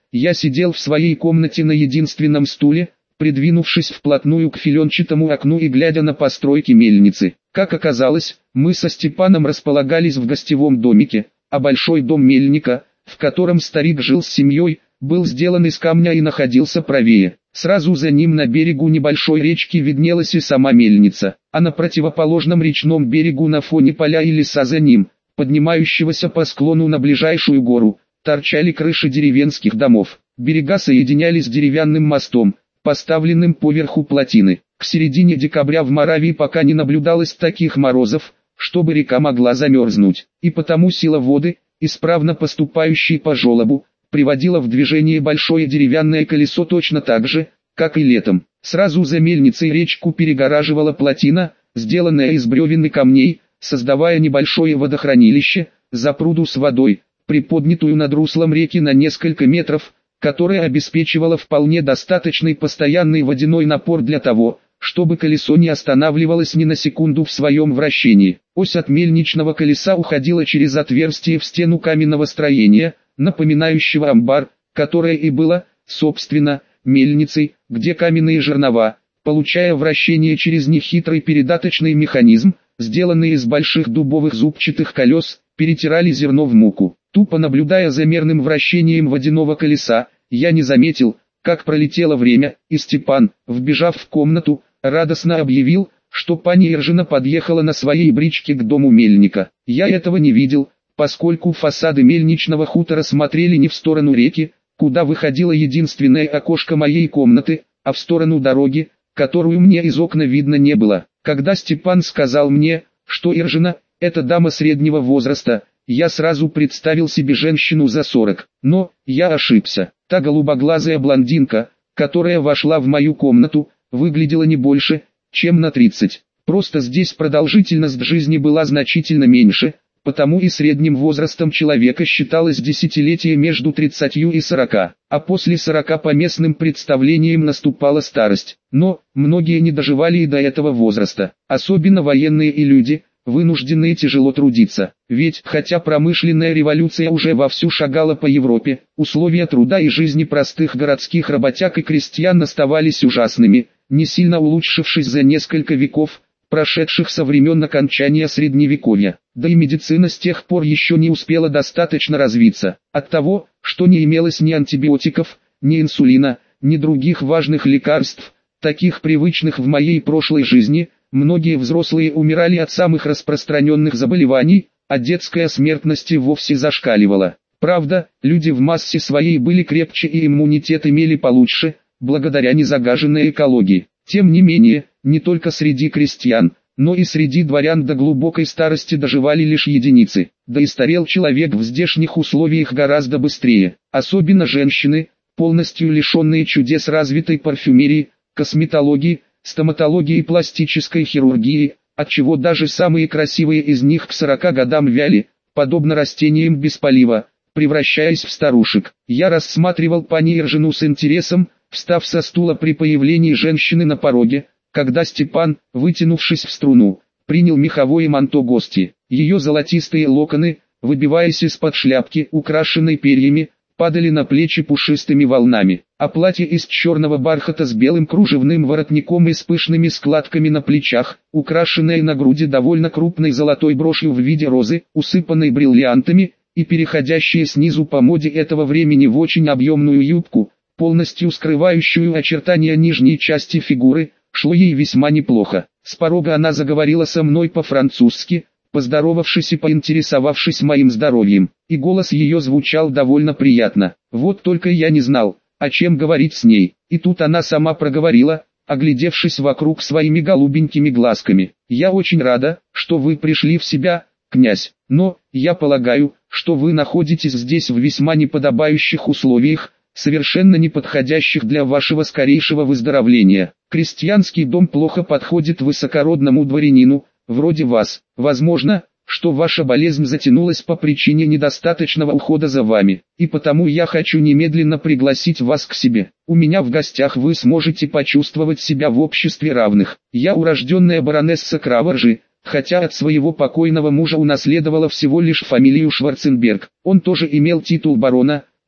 я сидел в своей комнате на единственном стуле, придвинувшись вплотную к филенчатому окну и глядя на постройки мельницы. Как оказалось, мы со Степаном располагались в гостевом домике, а большой дом мельника, в котором старик жил с семьей, был сделан из камня и находился правее. Сразу за ним на берегу небольшой речки виднелась и сама мельница, а на противоположном речном берегу на фоне поля и леса за ним, поднимающегося по склону на ближайшую гору, торчали крыши деревенских домов. Берега соединялись деревянным мостом, поставленным поверху плотины. К середине декабря в Моравии пока не наблюдалось таких морозов, чтобы река могла замерзнуть, и потому сила воды, исправно поступающей по желобу, приводила в движение большое деревянное колесо точно так же, как и летом. Сразу за мельницей речку перегораживала плотина, сделанная из бревен и камней, создавая небольшое водохранилище, запруду с водой, приподнятую над руслом реки на несколько метров, которая обеспечивала вполне достаточный постоянный водяной напор для того, чтобы колесо не останавливалось ни на секунду в своем вращении. Ось от мельничного колеса уходила через отверстие в стену каменного строения, напоминающего амбар, которое и было, собственно, мельницей, где каменные жернова, получая вращение через нехитрый передаточный механизм, сделанный из больших дубовых зубчатых колес, перетирали зерно в муку. Тупо наблюдая за мерным вращением водяного колеса, я не заметил, как пролетело время, и Степан, вбежав в комнату, радостно объявил, что пани Иржина подъехала на своей бричке к дому мельника. Я этого не видел, поскольку фасады мельничного хутора смотрели не в сторону реки, куда выходило единственное окошко моей комнаты, а в сторону дороги, которую мне из окна видно не было. Когда Степан сказал мне, что Иржина – это дама среднего возраста, я сразу представил себе женщину за сорок, но я ошибся. Та голубоглазая блондинка, которая вошла в мою комнату, выглядела не больше, чем на тридцать. Просто здесь продолжительность жизни была значительно меньше, потому и средним возрастом человека считалось десятилетие между тридцатью и сорока, а после сорока по местным представлениям наступала старость. Но многие не доживали и до этого возраста, особенно военные и люди, вынужденные тяжело трудиться. Ведь, хотя промышленная революция уже вовсю шагала по Европе, условия труда и жизни простых городских работяг и крестьян оставались ужасными, не сильно улучшившись за несколько веков, прошедших со времен окончания Средневековья. Да и медицина с тех пор еще не успела достаточно развиться. От того, что не имелось ни антибиотиков, ни инсулина, ни других важных лекарств, таких привычных в моей прошлой жизни, многие взрослые умирали от самых распространенных заболеваний, а детская смертность и вовсе зашкаливала. Правда, люди в массе своей были крепче и иммунитет имели получше, благодаря незагаженной экологии. Тем не менее, не только среди крестьян, но и среди дворян до глубокой старости доживали лишь единицы. Да и старел человек в здешних условиях гораздо быстрее. Особенно женщины, полностью лишенные чудес развитой парфюмерии, косметологии, стоматологии и пластической хирургии, отчего даже самые красивые из них к сорока годам вяли, подобно растениям без полива, превращаясь в старушек. Я рассматривал пани Иржину с интересом, встав со стула при появлении женщины на пороге, когда Степан, вытянувшись в струну, принял меховое манто гости. Ее золотистые локоны, выбиваясь из-под шляпки, украшенной перьями, падали на плечи пушистыми волнами, а платье из черного бархата с белым кружевным воротником и с пышными складками на плечах, украшенное на груди довольно крупной золотой брошью в виде розы, усыпанной бриллиантами, и переходящее снизу по моде этого времени в очень объемную юбку, полностью скрывающую очертания нижней части фигуры, шло ей весьма неплохо. С порога она заговорила со мной по-французски, поздоровавшись и поинтересовавшись моим здоровьем, и голос ее звучал довольно приятно. Вот только я не знал, о чем говорить с ней, и тут она сама проговорила, оглядевшись вокруг своими голубенькими глазками: «Я очень рада, что вы пришли в себя, князь, но, я полагаю, что вы находитесь здесь в весьма неподобающих условиях, совершенно неподходящих для вашего скорейшего выздоровления. Крестьянский дом плохо подходит высокородному дворянину, вроде вас. Возможно, что ваша болезнь затянулась по причине недостаточного ухода за вами, и потому я хочу немедленно пригласить вас к себе. У меня в гостях вы сможете почувствовать себя в обществе равных. Я урожденная баронесса Краворжи, хотя от своего покойного мужа унаследовала всего лишь фамилию Шварценберг. Он тоже имел титул барона,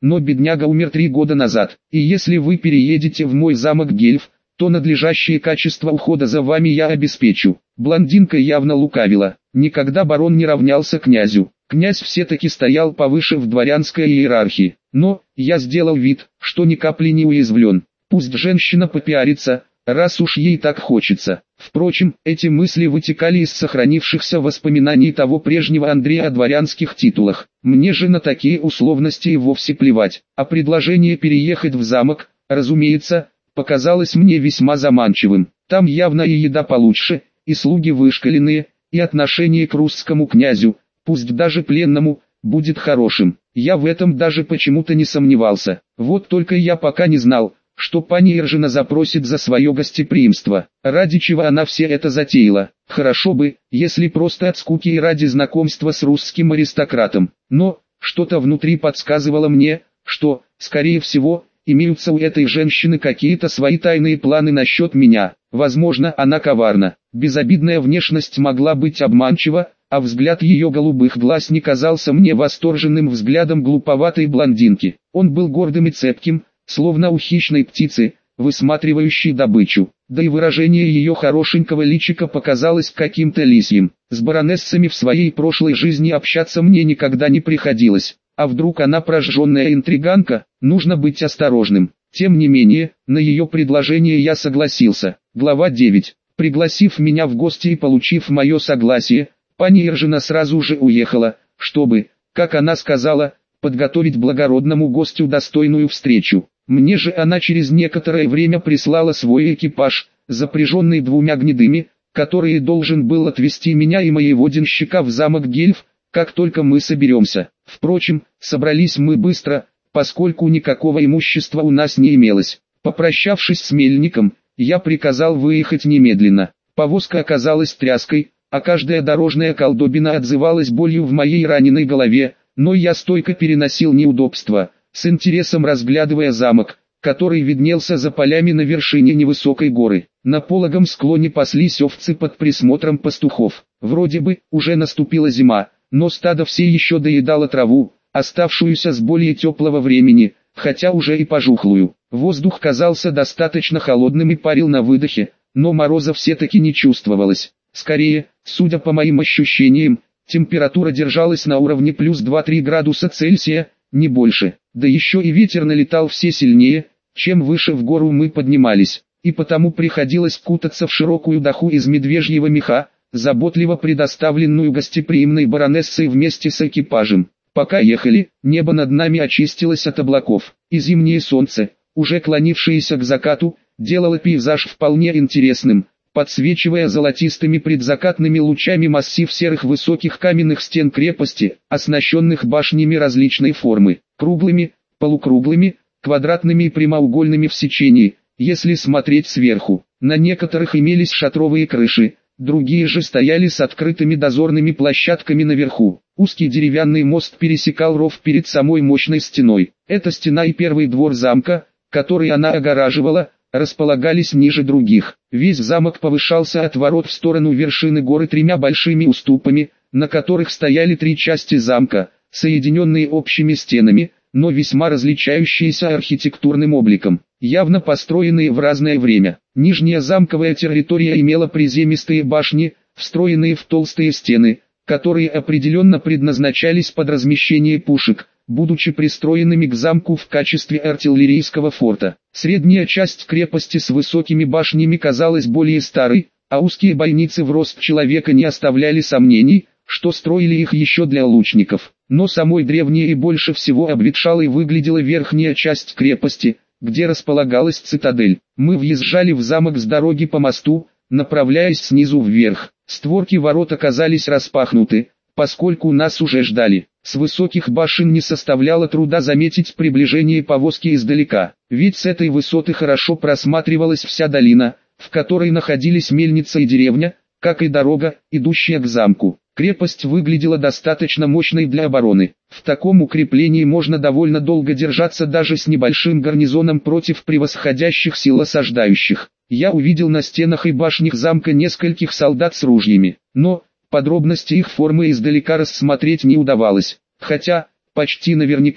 но бедняга умер три года назад. И если вы переедете в мой замок Гельф, то надлежащее качество ухода за вами я обеспечу». Блондинка явно лукавила. Никогда барон не равнялся князю. Князь все-таки стоял повыше в дворянской иерархии. Но, я сделал вид, что ни капли не уязвлен. Пусть женщина попиарится, раз уж ей так хочется. Впрочем, эти мысли вытекали из сохранившихся воспоминаний того прежнего Андрея о дворянских титулах. Мне же на такие условности и вовсе плевать. А предложение переехать в замок, разумеется, показалось мне весьма заманчивым. Там явно и еда получше, и слуги вышколенные, и отношение к русскому князю, пусть даже пленному, будет хорошим. Я в этом даже почему-то не сомневался. Вот только я пока не знал, что пани Иржина запросит за свое гостеприимство, ради чего она все это затеяла. Хорошо бы, если просто от скуки и ради знакомства с русским аристократом. Но, что-то внутри подсказывало мне, что, скорее всего, имеются у этой женщины какие-то свои тайные планы насчет меня. Возможно, она коварна. Безобидная внешность могла быть обманчива, а взгляд ее голубых глаз не казался мне восторженным взглядом глуповатой блондинки. Он был гордым и цепким, словно у хищной птицы, высматривающей добычу. Да и выражение ее хорошенького личика показалось каким-то лисьим. С баронессами в своей прошлой жизни общаться мне никогда не приходилось. А вдруг она прожженная интриганка, нужно быть осторожным. Тем не менее, на ее предложение я согласился. Глава девять. Пригласив меня в гости и получив мое согласие, пани Иржина сразу же уехала, чтобы, как она сказала, подготовить благородному гостю достойную встречу. Мне же она через некоторое время прислала свой экипаж, запряженный двумя гнедыми, который должен был отвезти меня и моего денщика в замок Гельф, как только мы соберемся. Впрочем, собрались мы быстро, поскольку никакого имущества у нас не имелось. Попрощавшись с мельником, я приказал выехать немедленно. Повозка оказалась тряской, а каждая дорожная колдобина отзывалась болью в моей раненой голове, но я стойко переносил неудобства, с интересом разглядывая замок, который виднелся за полями на вершине невысокой горы. На пологом склоне паслись овцы под присмотром пастухов. Вроде бы, уже наступила зима, но стадо все еще доедало траву, оставшуюся с более теплого времени, хотя уже и пожухлую. Воздух казался достаточно холодным и парил на выдохе, но мороза все-таки не чувствовалось. Скорее, судя по моим ощущениям, температура держалась на уровне плюс два-три градуса Цельсия, не больше. Да еще и ветер налетал все сильнее, чем выше в гору мы поднимались, и потому приходилось кутаться в широкую даху из медвежьего меха, заботливо предоставленную гостеприимной баронессой вместе с экипажем. Пока ехали, небо над нами очистилось от облаков, и зимнее солнце, уже клонившееся к закату, делало пейзаж вполне интересным, подсвечивая золотистыми предзакатными лучами массив серых высоких каменных стен крепости, оснащенных башнями различной формы, круглыми, полукруглыми, квадратными и прямоугольными в сечении, если смотреть сверху. На некоторых имелись шатровые крыши, другие же стояли с открытыми дозорными площадками наверху. Узкий деревянный мост пересекал ров перед самой мощной стеной. Эта стена и первый двор замка, который она огораживала, располагались ниже других. Весь замок повышался от ворот в сторону вершины горы тремя большими уступами, на которых стояли три части замка, соединенные общими стенами, но весьма различающиеся архитектурным обликом, явно построенные в разное время. Нижняя замковая территория имела приземистые башни, встроенные в толстые стены, которые определенно предназначались под размещение пушек, будучи пристроенными к замку в качестве артиллерийского форта. Средняя часть крепости с высокими башнями казалась более старой, а узкие бойницы в рост человека не оставляли сомнений, что строили их еще для лучников. Но самой древней и больше всего обветшалой выглядела верхняя часть крепости, где располагалась цитадель. Мы въезжали в замок с дороги по мосту, направляясь снизу вверх. Створки ворот оказались распахнуты, поскольку нас уже ждали. С высоких башен не составляло труда заметить приближение повозки издалека, ведь с этой высоты хорошо просматривалась вся долина, в которой находились мельница и деревня, как и дорога, идущая к замку. Крепость выглядела достаточно мощной для обороны. В таком укреплении можно довольно долго держаться даже с небольшим гарнизоном против превосходящих сил осаждающих. Я увидел на стенах и башнях замка нескольких солдат с ружьями, но подробности их формы издалека рассмотреть не удавалось. Хотя, почти наверняка,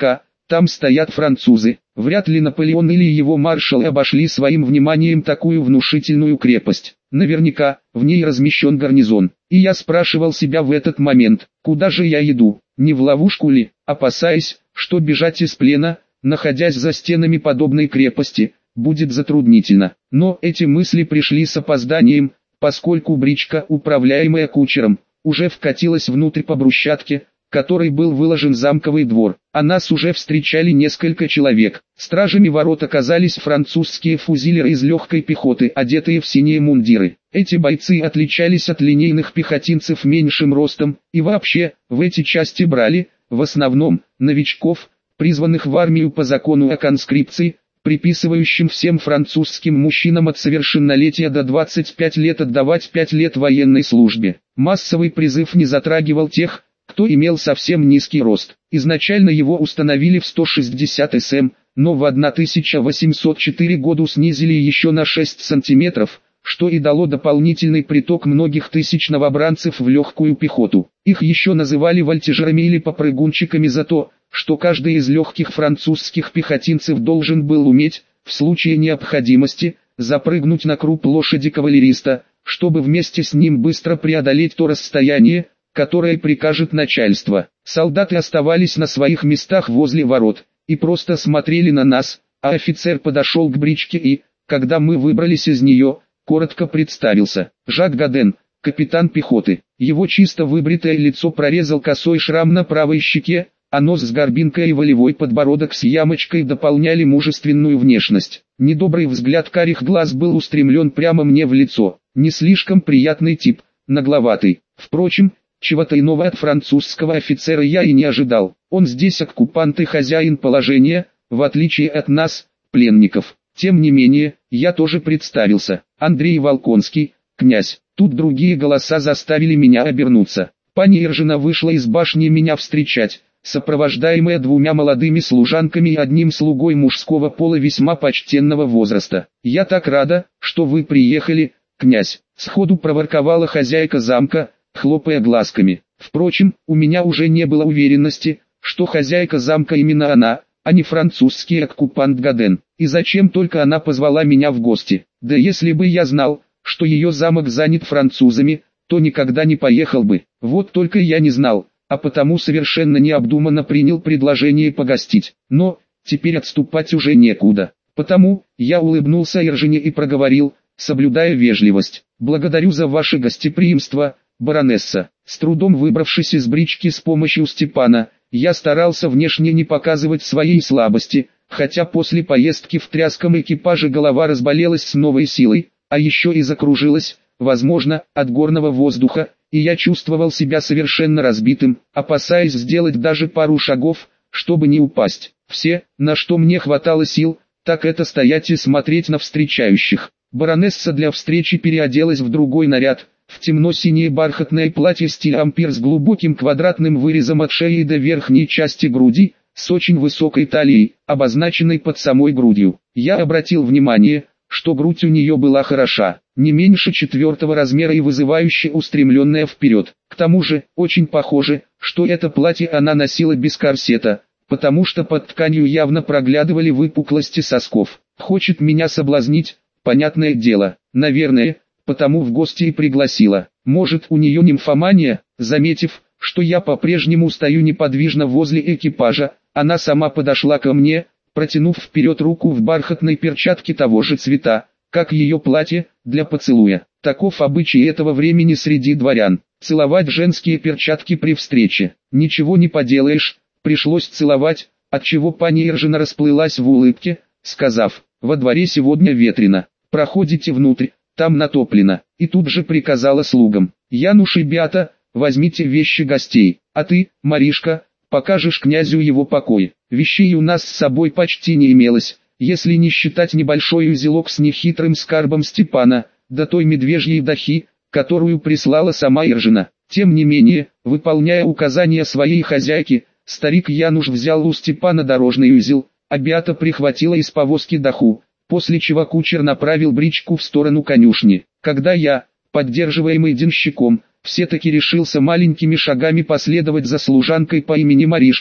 Там стоят французы. Вряд ли Наполеон или его маршалы обошли своим вниманием такую внушительную крепость. Наверняка, в ней размещен гарнизон. И я спрашивал себя в этот момент, куда же я иду, не в ловушку ли, опасаясь, что бежать из плена, находясь за стенами подобной крепости, будет затруднительно. Но эти мысли пришли с опозданием, поскольку бричка, управляемая кучером, уже вкатилась внутрь по брусчатке, которой был выложен замковый двор, а нас уже встречали несколько человек. Стражами ворот оказались французские фузилеры из легкой пехоты, одетые в синие мундиры. Эти бойцы отличались от линейных пехотинцев меньшим ростом, и вообще, в эти части брали, в основном, новичков, призванных в армию по закону о конскрипции, приписывающим всем французским мужчинам от совершеннолетия до двадцати пяти лет отдавать пять лет военной службе. Массовый призыв не затрагивал тех, кто имел совсем низкий рост. Изначально его установили в сто шестьдесят сантиметров, но в тысяча восемьсот четвёртом году снизили еще на шесть сантиметров, что и дало дополнительный приток многих тысяч новобранцев в легкую пехоту. Их еще называли вольтежерами или попрыгунчиками за то, что каждый из легких французских пехотинцев должен был уметь, в случае необходимости, запрыгнуть на круп лошади кавалериста, чтобы вместе с ним быстро преодолеть то расстояние, которое прикажет начальство. Солдаты оставались на своих местах возле ворот, и просто смотрели на нас, а офицер подошел к бричке и, когда мы выбрались из нее, коротко представился. Жак Гаден, капитан пехоты. Его чисто выбритое лицо прорезал косой шрам на правой щеке, а нос с горбинкой и волевой подбородок с ямочкой дополняли мужественную внешность. Недобрый взгляд карих глаз был устремлен прямо мне в лицо. Не слишком приятный тип, нагловатый. Впрочем, чего-то иного от французского офицера я и не ожидал. Он здесь оккупант и хозяин положения, в отличие от нас, пленников. Тем не менее, я тоже представился. Андрей Волконский, князь. Тут другие голоса заставили меня обернуться. Пани Иржина вышла из башни меня встречать, сопровождаемая двумя молодыми служанками и одним слугой мужского пола весьма почтенного возраста. «Я так рада, что вы приехали, князь», — сходу проворковала хозяйка замка, хлопая глазками. Впрочем, у меня уже не было уверенности, что хозяйка замка именно она, а не французский оккупант Гаден. И зачем только она позвала меня в гости? Да если бы я знал, что ее замок занят французами, то никогда не поехал бы. Вот только я не знал, а потому совершенно необдуманно принял предложение погостить. Но, теперь отступать уже некуда. Потому, я улыбнулся Иржине и проговорил, соблюдая вежливость: «Благодарю за ваше гостеприимство, баронесса». С трудом выбравшись из брички с помощью Степана, я старался внешне не показывать своей слабости, хотя после поездки в тряском экипаже голова разболелась с новой силой, а еще и закружилась, возможно, от горного воздуха, и я чувствовал себя совершенно разбитым, опасаясь сделать даже пару шагов, чтобы не упасть. Все, на что мне хватало сил, так это стоять и смотреть на встречающих. Баронесса для встречи переоделась в другой наряд, в темно-синее бархатное платье стиля ампир с глубоким квадратным вырезом от шеи до верхней части груди, с очень высокой талией, обозначенной под самой грудью. Я обратил внимание, что грудь у нее была хороша, не меньше четвертого размера и вызывающе устремленная вперед. К тому же, очень похоже, что это платье она носила без корсета, потому что под тканью явно проглядывали выпуклости сосков. Хочет меня соблазнить, понятное дело, наверное, потому в гости и пригласила. Может, у нее нимфомания? Заметив, что я по-прежнему стою неподвижно возле экипажа, она сама подошла ко мне, протянув вперед руку в бархатной перчатке того же цвета, как ее платье, для поцелуя. Таков обычай этого времени среди дворян. Целовать женские перчатки при встрече. Ничего не поделаешь, пришлось целовать, отчего пани Иржина расплылась в улыбке, сказав: «Во дворе сегодня ветрено, проходите внутрь, там натоплено», и тут же приказала слугам: «Януш и Беата, возьмите вещи гостей, а ты, Маришка, покажешь князю его покой». Вещей у нас с собой почти не имелось, если не считать небольшой узелок с нехитрым скарбом Степана, да той медвежьей дахи, которую прислала сама Иржина. Тем не менее, выполняя указания своей хозяйки, старик Януш взял у Степана дорожный узел, а Беата прихватила из повозки даху, после чего кучер направил бричку в сторону конюшни. Когда я, поддерживаемый денщиком, все-таки решился маленькими шагами последовать за служанкой по имени Маришка,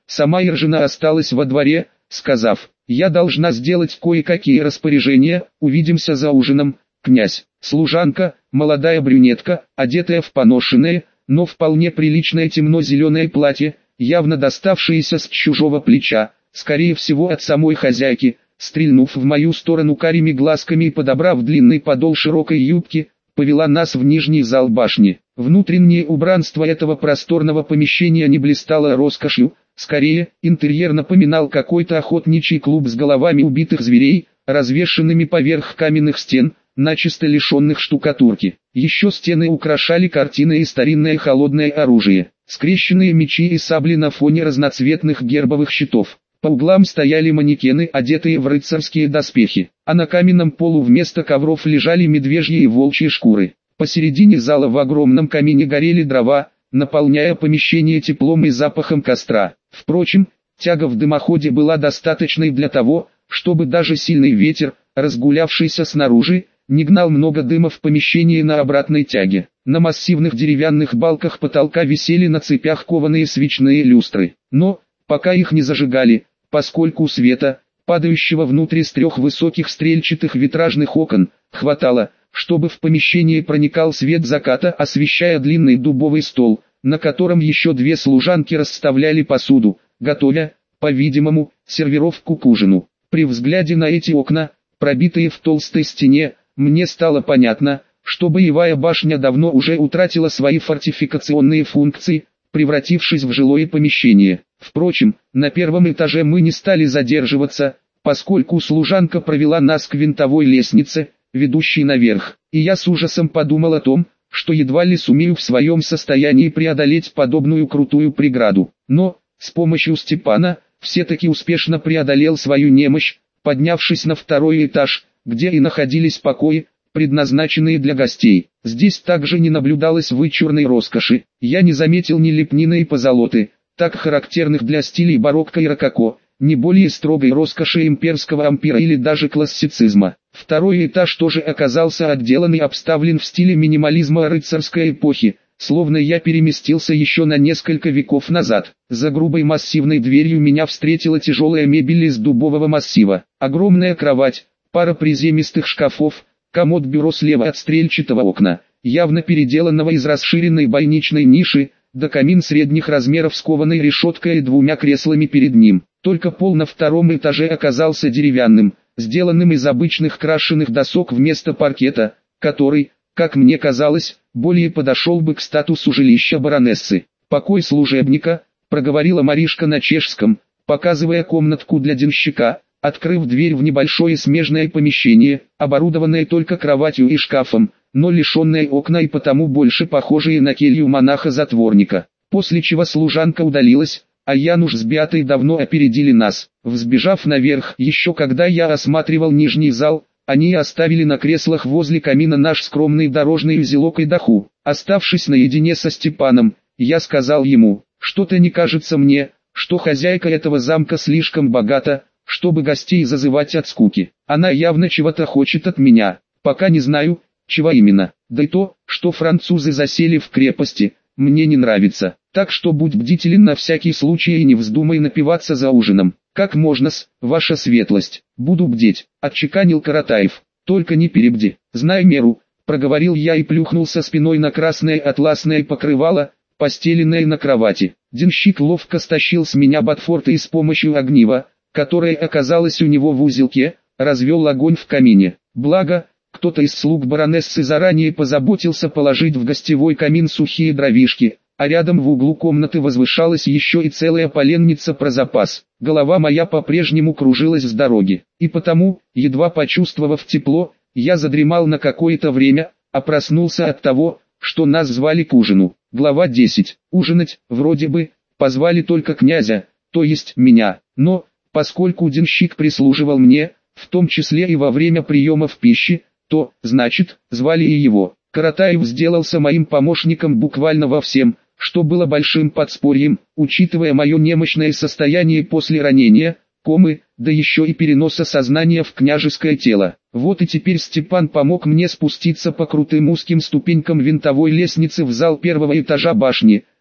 Сама Ержина осталась во дворе, сказав: «Я должна сделать кое-какие распоряжения, увидимся за ужином, князь». Служанка, молодая брюнетка, одетая в поношенное, но вполне приличное темно-зеленое платье, явно доставшееся с чужого плеча, скорее всего от самой хозяйки, стрельнув в мою сторону карими глазками и подобрав длинный подол широкой юбки, повела нас в нижний зал башни. Внутреннее убранство этого просторного помещения не блистало роскошью, скорее, интерьер напоминал какой-то охотничий клуб с головами убитых зверей, развешанными поверх каменных стен, начисто лишенных штукатурки. Еще стены украшали картины и старинное холодное оружие, скрещенные мечи и сабли на фоне разноцветных гербовых щитов. По углам стояли манекены, одетые в рыцарские доспехи, а на каменном полу вместо ковров лежали медвежьи и волчьи шкуры. Посередине зала в огромном камине горели дрова, наполняя помещение теплом и запахом костра. Впрочем, тяга в дымоходе была достаточной для того, чтобы даже сильный ветер, разгулявшийся снаружи, не гнал много дыма в помещении на обратной тяге. На массивных деревянных балках потолка висели на цепях кованые свечные люстры. Но, пока их не зажигали, поскольку света, падающего внутрь с трех высоких стрельчатых витражных окон, хватало, чтобы в помещении проникал свет заката, освещая длинный дубовый стол, на котором еще две служанки расставляли посуду, готовя, по-видимому, сервировку к ужину. При взгляде на эти окна, пробитые в толстой стене, мне стало понятно, что боевая башня давно уже утратила свои фортификационные функции, превратившись в жилое помещение. Впрочем, на первом этаже мы не стали задерживаться, поскольку служанка провела нас к винтовой лестнице, ведущей наверх, и я с ужасом подумал о том, что едва ли сумею в своем состоянии преодолеть подобную крутую преграду. Но, с помощью Степана, все-таки успешно преодолел свою немощь, поднявшись на второй этаж, где и находились покои, предназначенные для гостей. Здесь также не наблюдалось вычурной роскоши. Я не заметил ни лепнины и позолоты, так характерных для стилей барокко и рококо, ни более строгой роскоши имперского ампира или даже классицизма. Второй этаж тоже оказался отделан и обставлен в стиле минимализма рыцарской эпохи, словно я переместился еще на несколько веков назад. За грубой массивной дверью меня встретила тяжелая мебель из дубового массива, огромная кровать, пара приземистых шкафов, комод-бюро слева от стрельчатого окна, явно переделанного из расширенной бойничной ниши, да камин средних размеров с кованой решеткой и двумя креслами перед ним. Только пол на втором этаже оказался деревянным, сделанным из обычных крашеных досок вместо паркета, который, как мне казалось, более подошел бы к статусу жилища баронессы. «Покой служебника», — проговорила Маришка на чешском, показывая комнатку для денщика, открыв дверь в небольшое смежное помещение, оборудованное только кроватью и шкафом, но лишенное окна и потому больше похожее на келью монаха-затворника. После чего служанка удалилась, а Януш с Беатой давно опередили нас. Взбежав наверх, еще когда я осматривал нижний зал, они оставили на креслах возле камина наш скромный дорожный узелок и даху. Оставшись наедине со Степаном, я сказал ему: «Что-то не кажется мне, что хозяйка этого замка слишком богата, чтобы гостей зазывать от скуки. Она явно чего-то хочет от меня, пока не знаю, чего именно. Да и то, что французы засели в крепости, мне не нравится. Так что будь бдителен на всякий случай и не вздумай напиваться за ужином». «Как можно-с, ваша светлость, буду бдеть», — отчеканил Каратаев. «Только не перебди, знай меру», — проговорил я и плюхнулся спиной на красное атласное покрывало, постеленное на кровати. Денщик ловко стащил с меня ботфорты и с помощью огнива, которое оказалось у него в узелке, развел огонь в камине. Благо, кто-то из слуг баронессы заранее позаботился положить в гостевой камин сухие дровишки, а рядом в углу комнаты возвышалась еще и целая поленница про запас. Голова моя по-прежнему кружилась с дороги, и потому, едва почувствовав тепло, я задремал на какое-то время, а проснулся от того, что нас звали к ужину. Глава десять. Ужинать, вроде бы, позвали только князя, то есть меня, но, поскольку денщик прислуживал мне, в том числе и во время приемов пищи, то, значит, звали и его. Каратаев сделался моим помощником буквально во всем, что было большим подспорьем, учитывая мое немощное состояние после ранения, комы, да еще и переноса сознания в княжеское тело. Вот и теперь Степан помог мне спуститься по крутым узким ступенькам винтовой лестницы в зал первого этажа башни,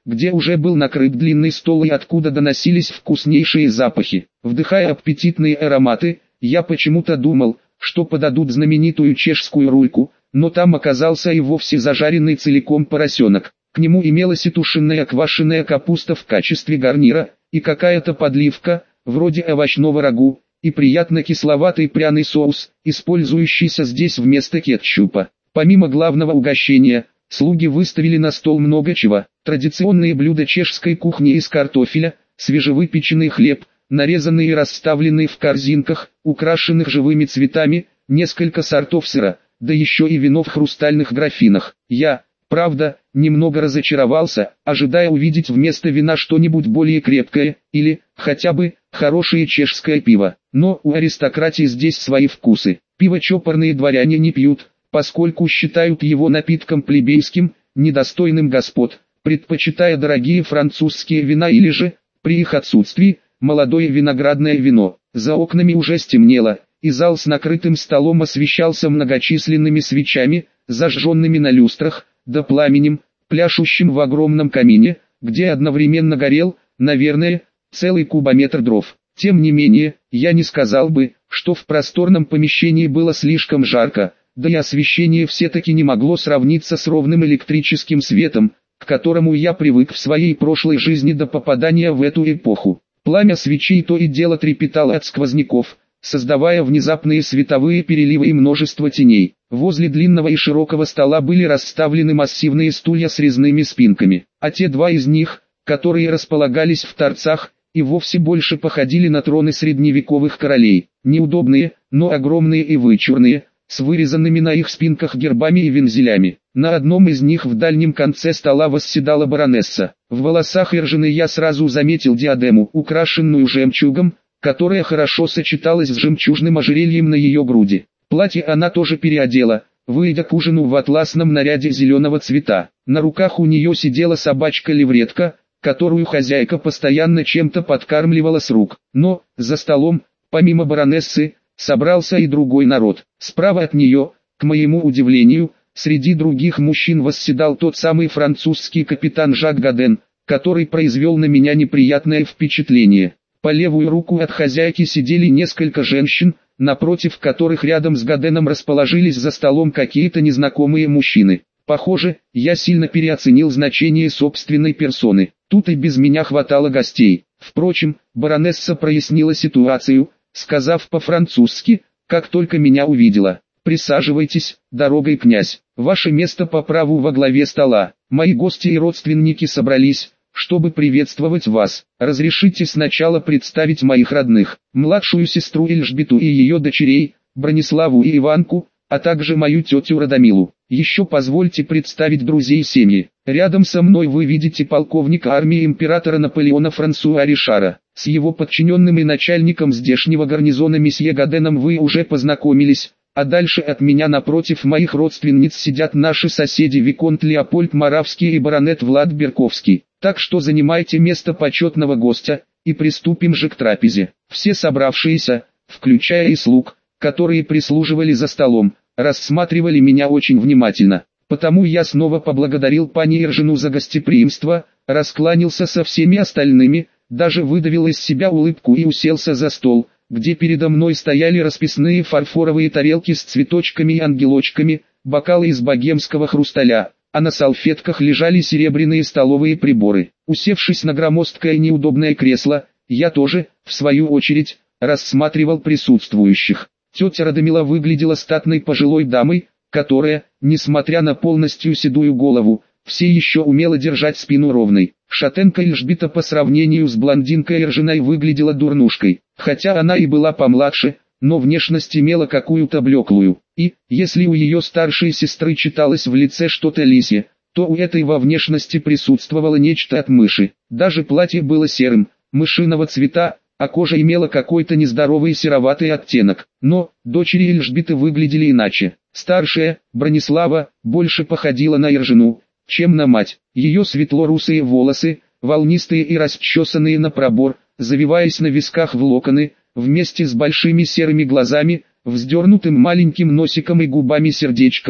где уже был накрыт длинный стол и откуда доносились вкуснейшие запахи. Вдыхая аппетитные ароматы, я почему-то думал, что подадут знаменитую чешскую рульку, но там оказался и вовсе зажаренный целиком поросенок. К нему имелась и тушеная квашеная капуста в качестве гарнира, и какая-то подливка, вроде овощного рагу, и приятно кисловатый пряный соус, использующийся здесь вместо кетчупа. Помимо главного угощения, слуги выставили на стол много чего. Традиционные блюда чешской кухни из картофеля, свежевыпеченный хлеб, нарезанный и расставленный в корзинках, украшенных живыми цветами, несколько сортов сыра, да еще и вино в хрустальных графинах. Я, правда, немного разочаровался, ожидая увидеть вместо вина что-нибудь более крепкое, или, хотя бы, хорошее чешское пиво. Но у аристократии здесь свои вкусы. Пиво чопорные дворяне не пьют, поскольку считают его напитком плебейским, недостойным господ, предпочитая дорогие французские вина или же, при их отсутствии, молодое виноградное вино. За окнами уже стемнело, и зал с накрытым столом освещался многочисленными свечами, зажженными на люстрах, да пламенем, пляшущим в огромном камине, где одновременно горел, наверное, целый кубометр дров. Тем не менее, я не сказал бы, что в просторном помещении было слишком жарко, да и освещение все-таки не могло сравниться с ровным электрическим светом, к которому я привык в своей прошлой жизни до попадания в эту эпоху. Пламя свечей то и дело трепетало от сквозняков, создавая внезапные световые переливы и множество теней. Возле длинного и широкого стола были расставлены массивные стулья с резными спинками, а те два из них, которые располагались в торцах, и вовсе больше походили на троны средневековых королей. Неудобные, но огромные и вычурные, с вырезанными на их спинках гербами и вензелями. На одном из них в дальнем конце стола восседала баронесса. В волосах Иржины я сразу заметил диадему, украшенную жемчугом, которая хорошо сочеталась с жемчужным ожерельем на ее груди. Платье она тоже переодела, выйдя к ужину в атласном наряде зеленого цвета. На руках у нее сидела собачка-левретка, которую хозяйка постоянно чем-то подкармливала с рук. Но, за столом, помимо баронессы, собрался и другой народ. Справа от нее, к моему удивлению, среди других мужчин восседал тот самый французский капитан Жак Гаден, который произвел на меня неприятное впечатление. По левую руку от хозяйки сидели несколько женщин, напротив которых рядом с Гаденом расположились за столом какие-то незнакомые мужчины. Похоже, я сильно переоценил значение собственной персоны. Тут и без меня хватало гостей. Впрочем, баронесса прояснила ситуацию, сказав по-французски, как только меня увидела: «Присаживайтесь, дорогой князь, ваше место по праву во главе стола. Мои гости и родственники собрались, чтобы приветствовать вас. Разрешите сначала представить моих родных, младшую сестру Эльжбету и ее дочерей, Брониславу и Иванку, а также мою тетю Радомилу. Еще позвольте представить друзей семьи. Рядом со мной вы видите полковника армии императора Наполеона Франсуа Ришара. С его подчиненным и начальником здешнего гарнизона месье Гаденом вы уже познакомились, а дальше от меня напротив моих родственниц сидят наши соседи Виконт Леопольд Моравский и баронет Влад Берковский. Так что занимайте место почетного гостя, и приступим же к трапезе». Все собравшиеся, включая и слуг, которые прислуживали за столом, рассматривали меня очень внимательно. Потому я снова поблагодарил пани Иржину за гостеприимство, раскланялся со всеми остальными, даже выдавил из себя улыбку и уселся за стол, где передо мной стояли расписные фарфоровые тарелки с цветочками и ангелочками, бокалы из богемского хрусталя, а на салфетках лежали серебряные столовые приборы. Усевшись на громоздкое неудобное кресло, я тоже, в свою очередь, рассматривал присутствующих. Тетя Радомила выглядела статной пожилой дамой, которая, несмотря на полностью седую голову, все еще умела держать спину ровной. Шатенка Эльжбета по сравнению с блондинкой Иржиной выглядела дурнушкой, хотя она и была помладше, но внешность имела какую-то блеклую. И, если у ее старшей сестры читалось в лице что-то лисье, то у этой во внешности присутствовало нечто от мыши. Даже платье было серым, мышиного цвета, а кожа имела какой-то нездоровый сероватый оттенок. Но, дочери Эльжбеты выглядели иначе. Старшая, Бронислава, больше походила на Иржину, чем на мать. Ее светло-русые волосы, волнистые и расчесанные на пробор, завиваясь на висках в локоны, вместе с большими серыми глазами, вздернутым маленьким носиком и губами-сердечком,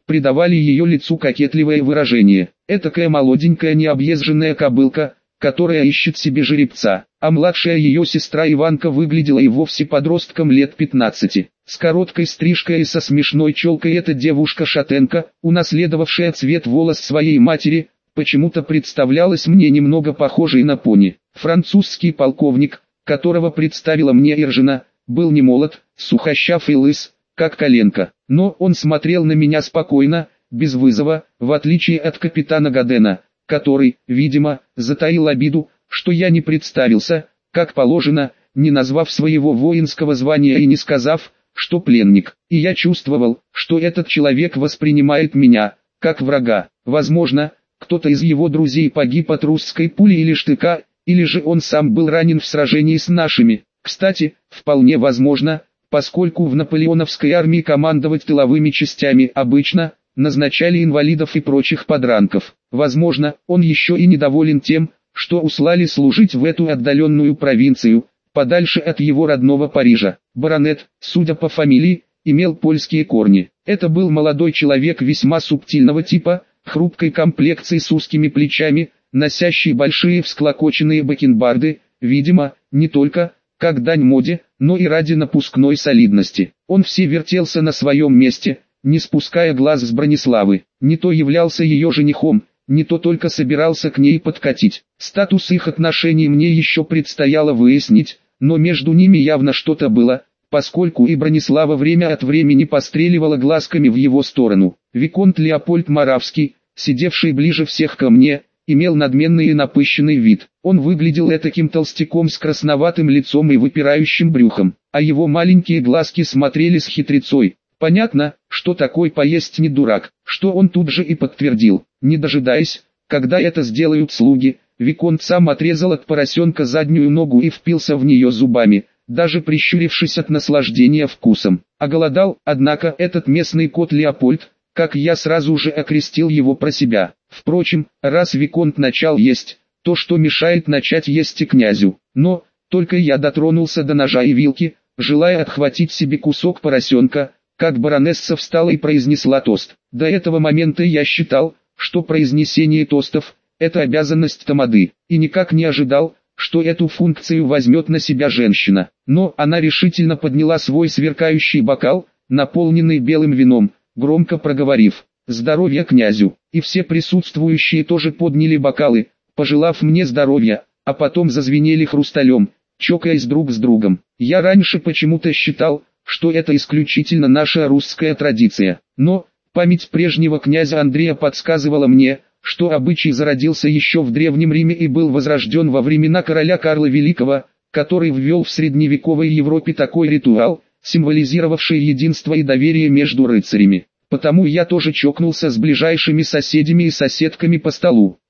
придавали ее лицу кокетливое выражение. Этакая молоденькая необъезженная кобылка, которая ищет себе жеребца, а младшая ее сестра Иванка выглядела и вовсе подростком лет пятнадцати. С короткой стрижкой и со смешной челкой эта девушка-шатенка, унаследовавшая цвет волос своей матери, почему-то представлялась мне немного похожей на пони. Французский полковник, которого представила мне Иржина, был не молод, сухощав и лыс, как коленка, но он смотрел на меня спокойно, без вызова, в отличие от капитана Гадена, который, видимо, затаил обиду, что я не представился, как положено, не назвав своего воинского звания и не сказав, что пленник. И я чувствовал, что этот человек воспринимает меня, как врага. Возможно, кто-то из его друзей погиб от русской пули или штыка, или же он сам был ранен в сражении с нашими. Кстати, вполне возможно, поскольку в наполеоновской армии командовать тыловыми частями обычно назначали инвалидов и прочих подранков. Возможно, он еще и недоволен тем, что услали служить в эту отдаленную провинцию, подальше от его родного Парижа. Баронет, судя по фамилии, имел польские корни. Это был молодой человек весьма субтильного типа, хрупкой комплекции с узкими плечами, носящий большие всклокоченные бакенбарды, видимо, не только, как дань моде, но и ради напускной солидности. Он все вертелся на своем месте, не спуская глаз с Брониславы, не то являлся ее женихом, не то только собирался к ней подкатить. Статус их отношений мне еще предстояло выяснить, но между ними явно что-то было, поскольку и Бронислава время от времени постреливала глазками в его сторону. Виконт Леопольд Моравский, сидевший ближе всех ко мне, имел надменный и напыщенный вид. Он выглядел этаким толстяком с красноватым лицом и выпирающим брюхом, а его маленькие глазки смотрели с хитрецой. Понятно, что такой поесть не дурак, что он тут же и подтвердил. Не дожидаясь, когда это сделают слуги, Виконт сам отрезал от поросенка заднюю ногу и впился в нее зубами, даже прищурившись от наслаждения вкусом. Оголодал, однако, этот местный кот Леопольд, как я сразу же окрестил его про себя. Впрочем, раз Виконт начал есть, то что мешает начать есть и князю? Но, только я дотронулся до ножа и вилки, желая отхватить себе кусок поросенка, как баронесса встала и произнесла тост. До этого момента я считал, что произнесение тостов – это обязанность тамады, и никак не ожидал, что эту функцию возьмет на себя женщина. Но она решительно подняла свой сверкающий бокал, наполненный белым вином, громко проговорив «Здоровья князю!» И все присутствующие тоже подняли бокалы, пожелав мне здоровья, а потом зазвенели хрусталем, чокаясь друг с другом. Я раньше почему-то считал, что это исключительно наша русская традиция, но память прежнего князя Андрея подсказывала мне, что обычай зародился еще в Древнем Риме и был возрожден во времена короля Карла Великого, который ввел в средневековой Европе такой ритуал, символизировавший единство и доверие между рыцарями. Потому я тоже чокнулся с ближайшими соседями и соседками по столу.